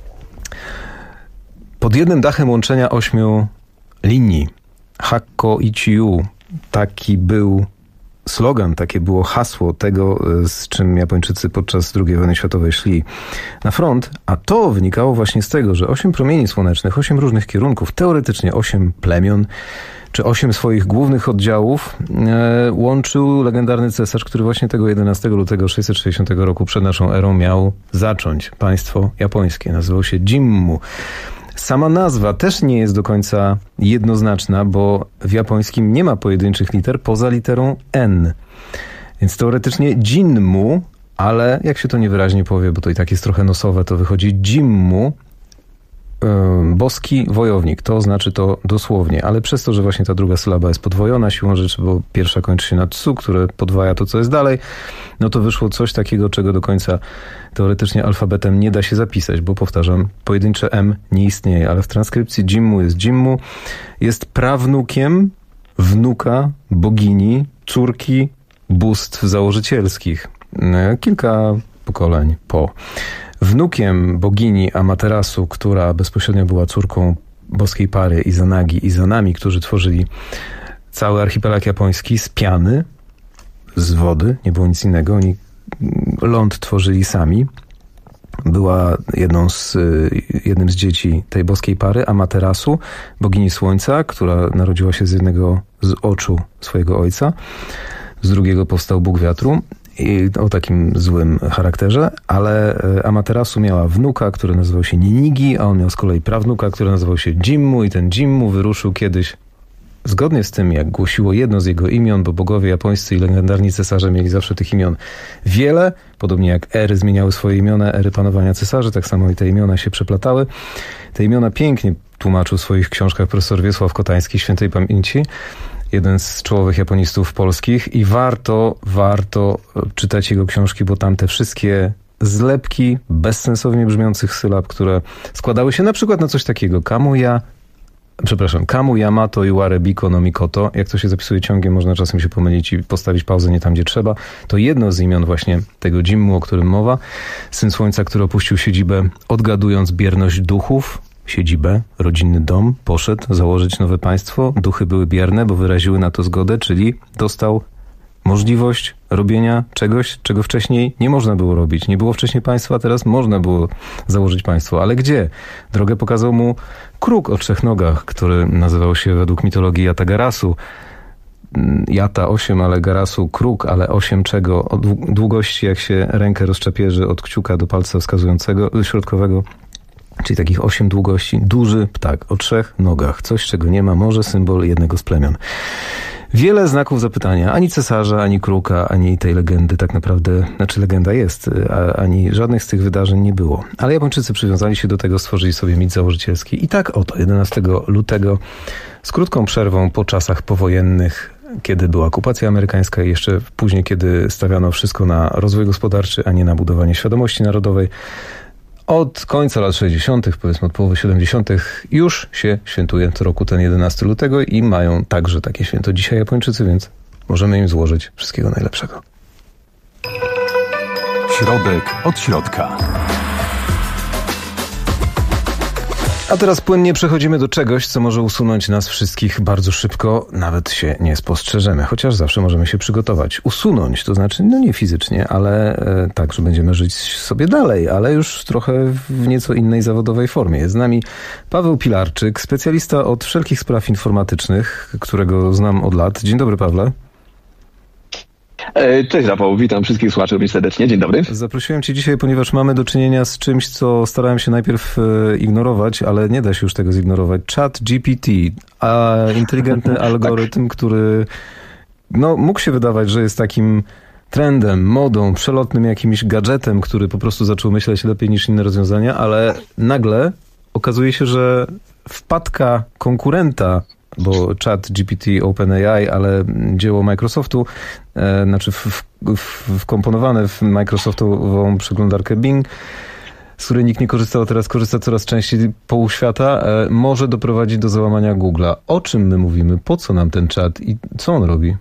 pod jednym dachem łączenia 8 linii. Hakko Ichiu. Taki był slogan, takie było hasło tego, z czym Japończycy podczas II wojny światowej szli na front, a to wynikało właśnie z tego, że 8 promieni słonecznych, 8 różnych kierunków, teoretycznie 8 plemion, czy 8 swoich głównych oddziałów łączył legendarny cesarz, który właśnie tego 11 lutego 660 roku przed naszą erą miał zacząć państwo japońskie. Nazywał się Jimmu. Sama nazwa też nie jest do końca jednoznaczna, bo w japońskim nie ma pojedynczych liter poza literą N. Więc teoretycznie Jinmu, ale jak się to niewyraźnie powie, bo to i tak jest trochę nosowe, to wychodzi Jimmu, boski wojownik. To znaczy to dosłownie, ale przez to, że właśnie ta druga sylaba jest podwojona siłą rzeczy, bo pierwsza kończy się na tsu, które podwaja to, co jest dalej, to wyszło coś takiego, czego do końca teoretycznie alfabetem nie da się zapisać, bo powtarzam, pojedyncze M nie istnieje, ale w transkrypcji Jimmu, jest prawnukiem wnuka bogini, córki bóstw założycielskich. Kilka pokoleń po. Wnukiem bogini Amaterasu, która bezpośrednio była córką boskiej pary Izanagi i Izanami, którzy tworzyli cały archipelag japoński z piany, z wody, nie było nic innego. Oni ląd tworzyli sami. Była jednym z dzieci tej boskiej pary, Amaterasu, bogini słońca, która narodziła się z jednego z oczu swojego ojca. Z drugiego powstał Bóg wiatru. I o takim złym charakterze, ale Amaterasu miała wnuka, który nazywał się Ninigi, a on miał z kolei prawnuka, który nazywał się Jimmu i ten Jimmu wyruszył kiedyś zgodnie z tym, jak głosiło jedno z jego imion, bo bogowie japońscy i legendarni cesarze mieli zawsze tych imion wiele, podobnie jak ery zmieniały swoje imiona, ery panowania cesarzy, tak samo i te imiona się przeplatały. Te imiona pięknie tłumaczył w swoich książkach profesor Wiesław Kotański, świętej pamięci, jeden z czołowych japonistów polskich i warto czytać jego książki, bo tam te wszystkie zlepki bezsensownie brzmiących sylab, które składały się na przykład na coś takiego. Kamu, Yamato, Iware, Biko, no Mikoto. Jak to się zapisuje ciągiem, można czasem się pomylić i postawić pauzę nie tam, gdzie trzeba. To jedno z imion właśnie tego Jimmu, o którym mowa. Syn Słońca, który opuścił siedzibę, odgadując bierność duchów. Siedzibę, rodzinny dom, poszedł założyć nowe państwo. Duchy były bierne, bo wyraziły na to zgodę, czyli dostał możliwość robienia czegoś, czego wcześniej nie można było robić. Nie było wcześniej państwa, a teraz można było założyć państwo. Ale gdzie? Drogę pokazał mu kruk o 3 nogach, który nazywał się według mitologii Yata-Garasu. Yata 8, ale Garasu kruk, ale 8 czego? O długości, jak się rękę rozczepierzy od kciuka do palca wskazującego, środkowego. Czyli takich 8 długości. Duży ptak o 3 nogach. Coś, czego nie ma. Może symbol jednego z plemion. Wiele znaków zapytania. Ani cesarza, ani kruka, ani tej legendy tak naprawdę, znaczy legenda jest, ani żadnych z tych wydarzeń nie było. Ale Japończycy przywiązali się do tego, stworzyli sobie mit założycielski. I tak oto 11 lutego z krótką przerwą po czasach powojennych, kiedy była okupacja amerykańska i jeszcze później, kiedy stawiano wszystko na rozwój gospodarczy, a nie na budowanie świadomości narodowej, od końca lat 60., powiedzmy od połowy 70. już się świętuje co roku ten 11 lutego i mają także takie święto dzisiaj Japończycy, więc możemy im złożyć wszystkiego najlepszego.
Środek od środka.
A teraz płynnie przechodzimy do czegoś, co może usunąć nas wszystkich bardzo szybko, nawet się nie spostrzeżemy, chociaż zawsze możemy się przygotować. Usunąć, to znaczy, no nie fizycznie, ale tak, że będziemy żyć sobie dalej, ale już trochę w nieco innej zawodowej formie. Jest z nami Paweł Pilarczyk, specjalista od wszelkich spraw informatycznych, którego znam od lat. Dzień dobry, Pawle.
Cześć Rafał, witam wszystkich słuchaczy również serdecznie, dzień dobry.
Zaprosiłem Cię dzisiaj, ponieważ mamy do czynienia z czymś, co starałem się najpierw ignorować, ale nie da się już tego zignorować. ChatGPT, inteligentny algorytm, który mógł się wydawać, że jest takim trendem, modą, przelotnym jakimś gadżetem, który po prostu zaczął myśleć lepiej niż inne rozwiązania, ale nagle okazuje się, że wpadka konkurenta, bo ChatGPT, OpenAI, ale dzieło Microsoftu, znaczy wkomponowane w Microsoftową przeglądarkę Bing, z której nikt nie korzystał, teraz korzysta coraz częściej pół świata, może doprowadzić do załamania Google'a. O czym my mówimy? Po co nam ten czat i co on robi?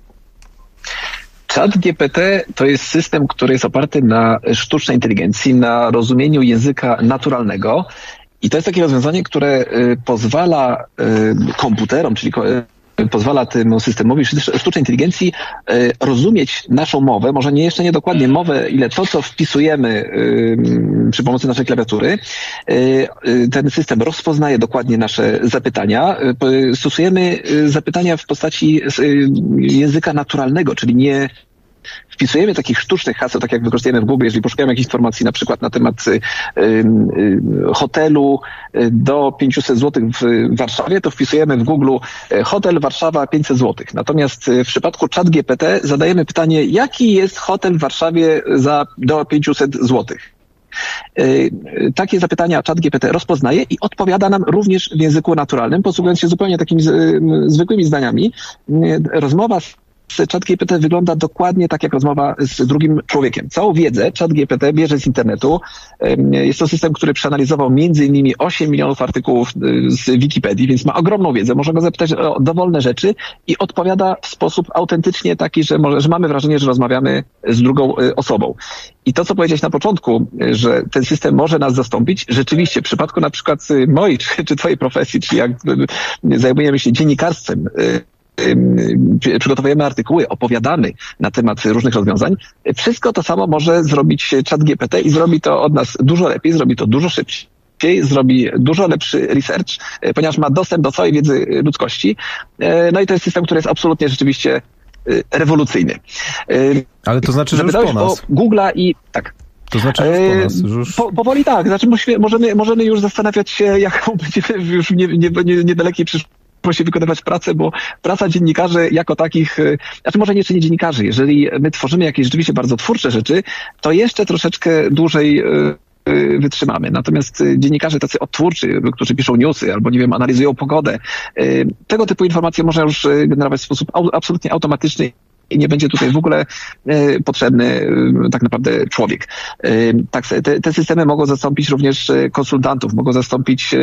ChatGPT to jest system, który jest oparty na sztucznej inteligencji, na rozumieniu języka naturalnego. I to jest takie rozwiązanie, które pozwala komputerom, czyli pozwala temu systemowi sztucznej inteligencji rozumieć naszą mowę, może jeszcze nie dokładnie mowę, ile to, co wpisujemy przy pomocy naszej klawiatury. Ten system rozpoznaje dokładnie nasze zapytania. Stosujemy zapytania w postaci języka naturalnego, czyli nie wpisujemy takich sztucznych haseł, tak jak wykorzystujemy w Google, jeżeli poszukamy jakichś informacji na przykład na temat hotelu do 500 zł w Warszawie, to wpisujemy w Google hotel Warszawa 500 zł. Natomiast w przypadku ChatGPT zadajemy pytanie, jaki jest hotel w Warszawie do 500 zł. Takie zapytania ChatGPT rozpoznaje i odpowiada nam również w języku naturalnym, posługując się zupełnie takimi zwykłymi zdaniami. Rozmowa z ChatGPT wygląda dokładnie tak jak rozmowa z drugim człowiekiem. Całą wiedzę ChatGPT bierze z internetu. Jest to system, który przeanalizował m.in. 8 milionów artykułów z Wikipedii, więc ma ogromną wiedzę. Można go zapytać o dowolne rzeczy i odpowiada w sposób autentycznie taki, że mamy wrażenie, że rozmawiamy z drugą osobą. I to, co powiedziałeś na początku, że ten system może nas zastąpić, rzeczywiście w przypadku na przykład mojej czy twojej profesji, czyli jak zajmujemy się dziennikarstwem, przygotowujemy artykuły, opowiadamy na temat różnych rozwiązań. Wszystko to samo może zrobić ChatGPT i zrobi to od nas dużo lepiej, zrobi to dużo szybciej, zrobi dużo lepszy research, ponieważ ma dostęp do całej wiedzy ludzkości. No i to jest system, który jest absolutnie rzeczywiście rewolucyjny.
Ale to znaczy, że już po nas.
Google'a i tak.
To znaczy, że po nas już...
Powoli tak. Znaczy możemy już zastanawiać się, jaką będziemy już w niedalekiej przyszłości wykonywać pracę, bo praca dziennikarzy jako takich, znaczy może nie dziennikarzy, jeżeli my tworzymy jakieś rzeczywiście bardzo twórcze rzeczy, to jeszcze troszeczkę dłużej wytrzymamy. Natomiast dziennikarze tacy odtwórczy, którzy piszą newsy albo, nie wiem, analizują pogodę, tego typu informacje można już generować w sposób absolutnie automatyczny nie będzie tutaj w ogóle potrzebny tak naprawdę człowiek. Tak, te systemy mogą zastąpić również konsultantów, mogą zastąpić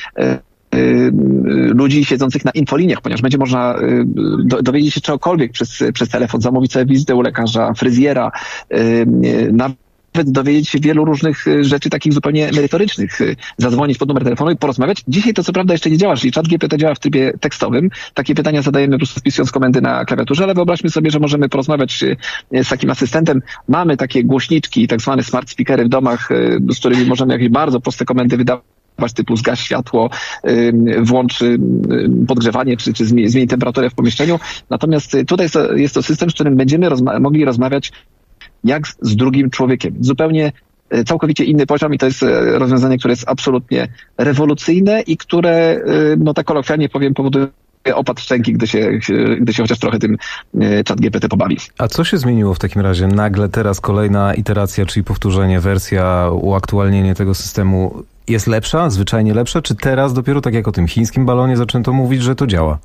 ludzi siedzących na infoliniach, ponieważ będzie można dowiedzieć się czegokolwiek przez telefon, zamówić sobie wizytę u lekarza, fryzjera, nawet dowiedzieć się wielu różnych rzeczy takich zupełnie merytorycznych, zadzwonić pod numer telefonu i porozmawiać. Dzisiaj to co prawda jeszcze nie działa, czyli ChatGPT działa w trybie tekstowym. Takie pytania zadajemy po prostu wpisując komendy na klawiaturze, ale wyobraźmy sobie, że możemy porozmawiać z takim asystentem. Mamy takie głośniczki, tak zwane smart speakery w domach, z którymi możemy jakieś bardzo proste komendy wydawać, typu zgaś światło, włącz podgrzewanie, czy zmień temperaturę w pomieszczeniu. Natomiast tutaj jest to system, z którym będziemy mogli rozmawiać jak z drugim człowiekiem. Zupełnie, całkowicie inny poziom i to jest rozwiązanie, które jest absolutnie rewolucyjne i które, no tak kolokwialnie powiem, powoduje opad szczęki, gdy się chociaż trochę tym ChatGPT pobawi.
A co się zmieniło w takim razie? Nagle teraz kolejna iteracja, czyli powtórzenie, wersja, uaktualnienie tego systemu jest lepsza, zwyczajnie lepsza, czy teraz dopiero tak jak o tym chińskim balonie zaczęto mówić, że to działa?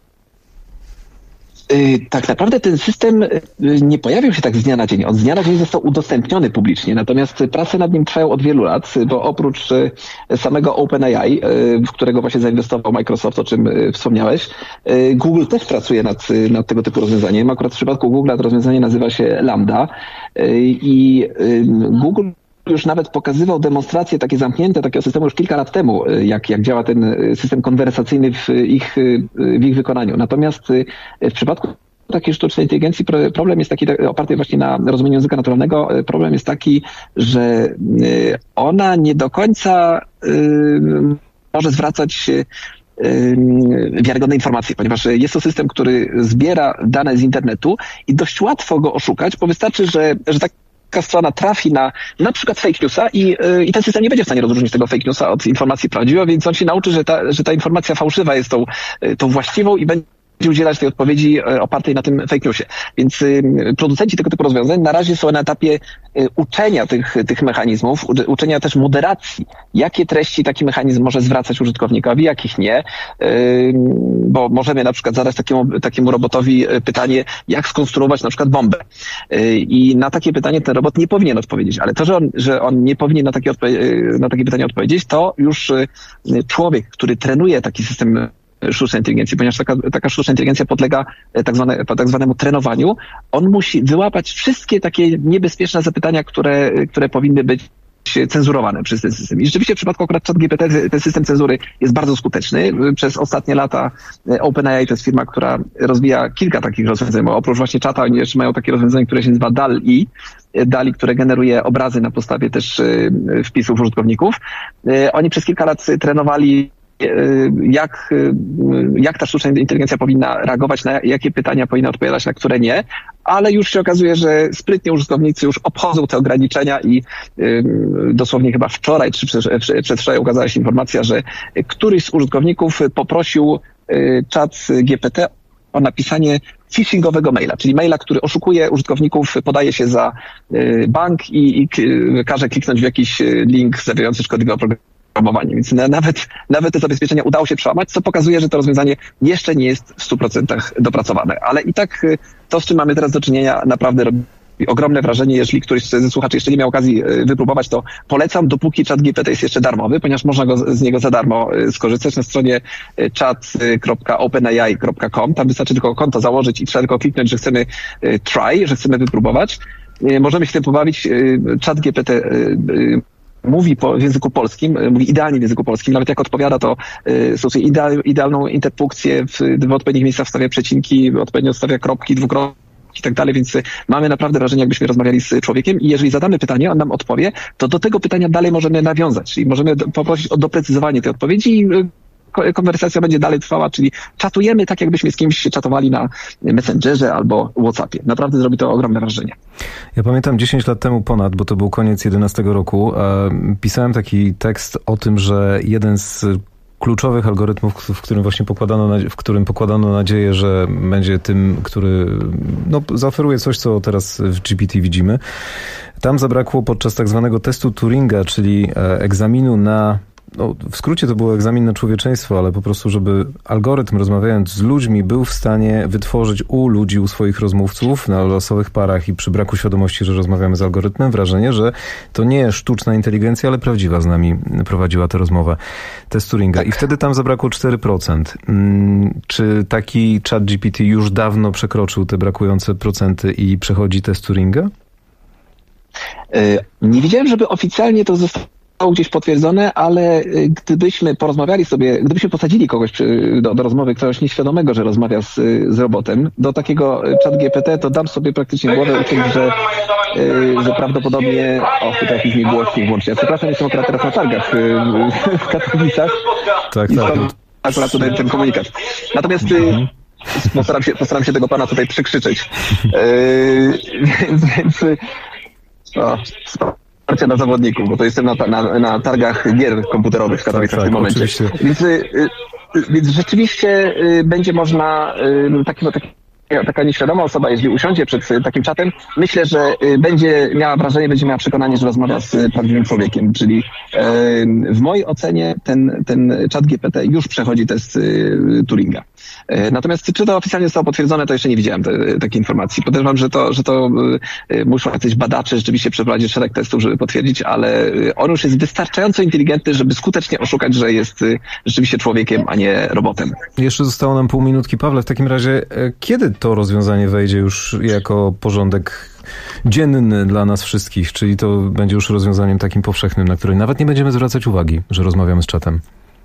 Tak naprawdę ten system nie pojawił się tak z dnia na dzień. Od dnia na dzień został udostępniony publicznie. Natomiast prace nad nim trwają od wielu lat, bo oprócz samego OpenAI, w którego właśnie zainwestował Microsoft, o czym wspomniałeś, Google też pracuje nad tego typu rozwiązaniem. Akurat w przypadku Google to rozwiązanie nazywa się Lambda i Google już nawet pokazywał demonstracje takie zamknięte takiego systemu już kilka lat temu, jak działa ten system konwersacyjny w ich wykonaniu. Natomiast w przypadku takiej sztucznej inteligencji problem jest taki, oparty właśnie na rozumieniu języka naturalnego, problem jest taki, że ona nie do końca może zwracać wiarygodne informacje, ponieważ jest to system, który zbiera dane z internetu i dość łatwo go oszukać, bo wystarczy, że taka strona trafi na przykład fake newsa i ten system nie będzie w stanie rozróżnić tego fake newsa od informacji prawdziwej, więc on się nauczy, że ta informacja fałszywa jest tą właściwą i będzie udzielać tej odpowiedzi opartej na tym fake newsie. Więc producenci tego typu rozwiązań na razie są na etapie uczenia tych mechanizmów, uczenia też moderacji, jakie treści taki mechanizm może zwracać użytkownikowi, jakich nie, bo możemy na przykład zadać takiemu robotowi pytanie, jak skonstruować na przykład bombę. I na takie pytanie ten robot nie powinien odpowiedzieć, ale to, że on nie powinien na takie pytanie odpowiedzieć, to już człowiek, który trenuje taki system sztucznej inteligencji, ponieważ taka sztuczna inteligencja podlega tak zwanemu trenowaniu. On musi wyłapać wszystkie takie niebezpieczne zapytania, które powinny być cenzurowane przez ten system. I rzeczywiście w przypadku akurat ChatGPT ten system cenzury jest bardzo skuteczny. Przez ostatnie lata OpenAI to jest firma, która rozwija kilka takich rozwiązań, bo oprócz właśnie czata oni jeszcze mają takie rozwiązanie, które się nazywa DALL-E, które generuje obrazy na podstawie też wpisów użytkowników. Oni przez kilka lat trenowali jak ta sztuczna inteligencja powinna reagować, na jakie pytania powinna odpowiadać, na które nie, ale już się okazuje, że sprytnie użytkownicy już obchodzą te ograniczenia i dosłownie chyba wczoraj czy przedwczoraj ukazała się informacja, że któryś z użytkowników poprosił ChatGPT o napisanie phishingowego maila, czyli maila, który oszukuje użytkowników, podaje się za bank i każe kliknąć w jakiś link zawierający szkodliwe oprogramowanie. Więc nawet te zabezpieczenia udało się przełamać, co pokazuje, że to rozwiązanie jeszcze nie jest w 100% dopracowane. Ale i tak to, z czym mamy teraz do czynienia, naprawdę robi ogromne wrażenie. Jeżeli któryś ze słuchaczy jeszcze nie miał okazji wypróbować, to polecam, dopóki ChatGPT jest jeszcze darmowy, ponieważ można z niego za darmo skorzystać na stronie chat.openai.com. Tam wystarczy tylko konto założyć i trzeba tylko kliknąć, że chcemy że chcemy wypróbować. Możemy się tym pobawić. ChatGPT mówi w języku polskim, mówi idealnie w języku polskim, nawet jak odpowiada, to stosuje idealną interpunkcję, w odpowiednich miejscach wstawia przecinki, odpowiednio odstawia kropki, dwukropki i tak dalej, więc mamy naprawdę wrażenie, jakbyśmy rozmawiali z człowiekiem i jeżeli zadamy pytanie, on nam odpowie, to do tego pytania dalej możemy nawiązać, czyli możemy poprosić o doprecyzowanie tej odpowiedzi i konwersacja będzie dalej trwała, czyli czatujemy tak, jakbyśmy z kimś czatowali na Messengerze albo WhatsAppie. Naprawdę zrobi to ogromne wrażenie.
Ja pamiętam 10 lat temu ponad, bo to był koniec 2011 roku, pisałem taki tekst o tym, że jeden z kluczowych algorytmów, w którym pokładano nadzieję, że będzie tym, który zaoferuje coś, co teraz w GPT widzimy. Tam zabrakło podczas tak zwanego testu Turinga, czyli egzaminu na w skrócie to był egzamin na człowieczeństwo, ale po prostu, żeby algorytm, rozmawiając z ludźmi, był w stanie wytworzyć u ludzi, u swoich rozmówców na losowych parach i przy braku świadomości, że rozmawiamy z algorytmem, wrażenie, że to nie sztuczna inteligencja, ale prawdziwa z nami prowadziła tę rozmowę. Test Turinga. I wtedy tam zabrakło 4%. Czy taki ChatGPT już dawno przekroczył te brakujące procenty i przechodzi test Turinga?
Nie widziałem, żeby oficjalnie to zostało gdzieś potwierdzone, ale gdybyśmy porozmawiali sobie, gdybyśmy posadzili kogoś do rozmowy, ktoś nieświadomego, że rozmawia z robotem, do takiego ChatGPT, to dam sobie praktycznie głowę uciec, że prawdopodobnie... tutaj jakiś mi głośnik włącznie. Przepraszam, jestem akurat teraz na targach w Katowicach.
Tak.
Akurat tutaj ten komunikat. Natomiast postaram się tego pana tutaj przekrzyczeć. Więc wsparcie dla zawodników, bo to jestem na targach gier komputerowych w Katowicach w tym momencie. Więc rzeczywiście będzie można taka nieświadoma osoba, jeśli usiądzie przed takim czatem, myślę, że będzie miała przekonanie, że rozmawia z prawdziwym człowiekiem, czyli w mojej ocenie ten czat GPT już przechodzi test Turinga. Natomiast czy to oficjalnie zostało potwierdzone, to jeszcze nie widziałem takiej informacji. Podejrzewam, że to muszą jacyś badacze rzeczywiście przeprowadzić szereg testów, żeby potwierdzić, ale on już jest wystarczająco inteligentny, żeby skutecznie oszukać, że jest rzeczywiście człowiekiem, a nie robotem.
Jeszcze zostało nam pół minutki. Pawle, w takim razie kiedy to rozwiązanie wejdzie już jako porządek dzienny dla nas wszystkich, czyli to będzie już rozwiązaniem takim powszechnym, na które nawet nie będziemy zwracać uwagi, że rozmawiamy z czatem?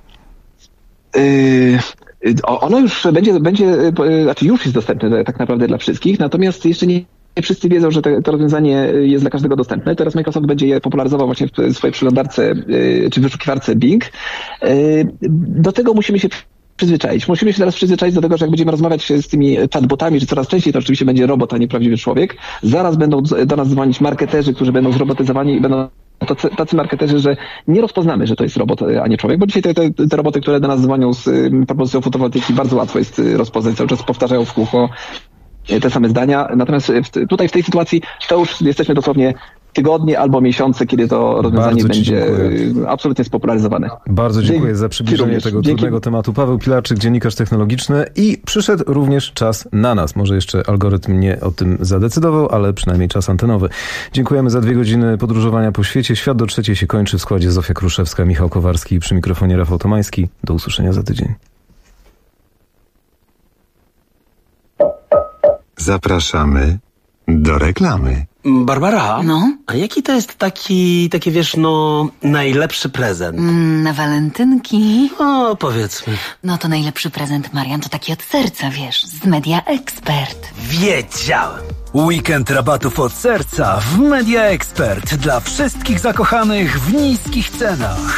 Ono już już jest dostępne tak naprawdę dla wszystkich, natomiast jeszcze nie wszyscy wiedzą, że to rozwiązanie jest dla każdego dostępne. Teraz Microsoft będzie je popularyzował właśnie w swojej przeglądarce czy wyszukiwarce Bing. Do tego musimy się przyzwyczaić. Musimy się teraz przyzwyczaić do tego, że jak będziemy rozmawiać z tymi chatbotami, że coraz częściej to oczywiście będzie robot, a nie prawdziwy człowiek. Zaraz będą do nas dzwonić marketerzy, którzy będą zrobotyzowani i będą tacy marketerzy, że nie rozpoznamy, że to jest robot, a nie człowiek, bo dzisiaj te roboty, które do nas dzwonią z propozycją fotowoltaiki, bardzo łatwo jest rozpoznać, cały czas powtarzają w kółko te same zdania. Natomiast tutaj w tej sytuacji to już jesteśmy dosłownie tygodnie albo miesiące, kiedy to rozwiązanie będzie absolutnie spopularyzowane.
Bardzo dziękuję za przybliżenie tego trudnego tematu. Paweł Pilarczyk, dziennikarz technologiczny, i przyszedł również czas na nas. Może jeszcze algorytm nie o tym zadecydował, ale przynajmniej czas antenowy. Dziękujemy za 2 godziny podróżowania po świecie. Świat do 3 się kończy. W składzie Zofia Kruszewska, Michał Kowarski, przy mikrofonie Rafał Tomański. Do usłyszenia za tydzień.
Zapraszamy do reklamy.
Barbara? No? A jaki to jest taki wiesz, najlepszy prezent?
Na walentynki?
O, powiedzmy.
No to najlepszy prezent, Marian, to taki od serca, wiesz, z Media Expert.
Wiedziałem! Weekend rabatów od serca w Media Expert dla wszystkich zakochanych w niskich cenach.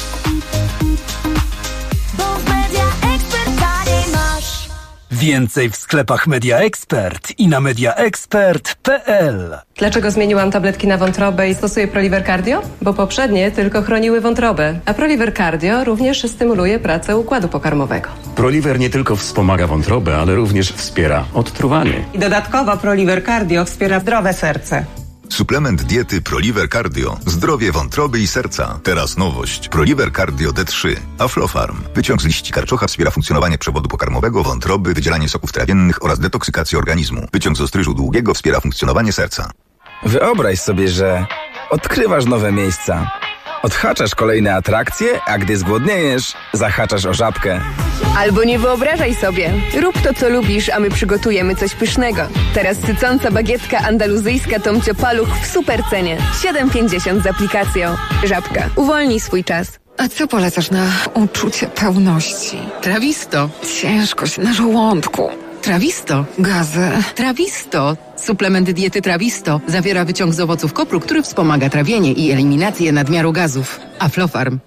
Więcej w sklepach Media Expert i na mediaexpert.pl.
Dlaczego zmieniłam tabletki na wątrobę i stosuję Proliver Cardio? Bo poprzednie tylko chroniły wątrobę, a Proliver Cardio również stymuluje pracę układu pokarmowego.
Proliver nie tylko wspomaga wątrobę, ale również wspiera odtruwanie.
I dodatkowo Proliver Cardio wspiera zdrowe serce.
Suplement diety Proliver Cardio. Zdrowie wątroby i serca. Teraz nowość. Proliver Cardio D3. Aflofarm. Wyciąg z liści karczocha wspiera funkcjonowanie przewodu pokarmowego, wątroby, wydzielanie soków trawiennych oraz detoksykację organizmu. Wyciąg z ostryżu długiego wspiera funkcjonowanie serca.
Wyobraź sobie, że odkrywasz nowe miejsca. Odhaczasz kolejne atrakcje, a gdy zgłodniejesz, zahaczasz o Żabkę.
Albo nie wyobrażaj sobie. Rób to, co lubisz, a my przygotujemy coś pysznego. Teraz sycąca bagietka andaluzyjska Tomcio Paluch w super cenie. 7,50 z aplikacją. Żabka. Uwolnij swój czas.
A co polecasz na uczucie pełności?
Trawisto.
Ciężkość na żołądku.
Trawisto.
Gazy.
Trawisto. Suplement diety Trawisto zawiera wyciąg z owoców kopru, który wspomaga trawienie i eliminację nadmiaru gazów. Aflofarm.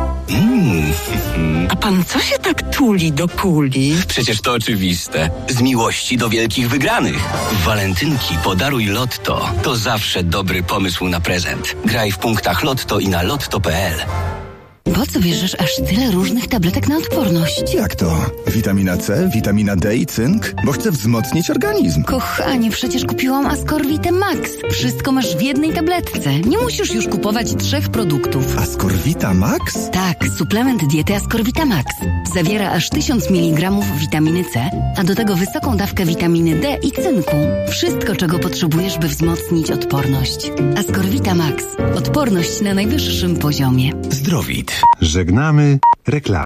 A pan co się tak tuli do kuli?
Przecież to oczywiste. Z miłości do wielkich wygranych. W walentynki podaruj Lotto. To zawsze dobry pomysł na prezent. Graj w punktach Lotto i na lotto.pl.
Po co bierzesz aż tyle różnych tabletek na odporność?
Jak to? Witamina C, witamina D i cynk? Bo chcę wzmocnić organizm.
Kochanie, przecież kupiłam Ascorvite Max. Wszystko masz w jednej tabletce. Nie musisz już kupować 3 produktów.
Ascorvita Max?
Tak, suplement diety Ascorvita Max. Zawiera aż 1000 mg witaminy C, a do tego wysoką dawkę witaminy D i cynku. Wszystko, czego potrzebujesz, by wzmocnić odporność. Ascorvita Max. Odporność na najwyższym poziomie.
Zdrowit.
Żegnamy reklamy.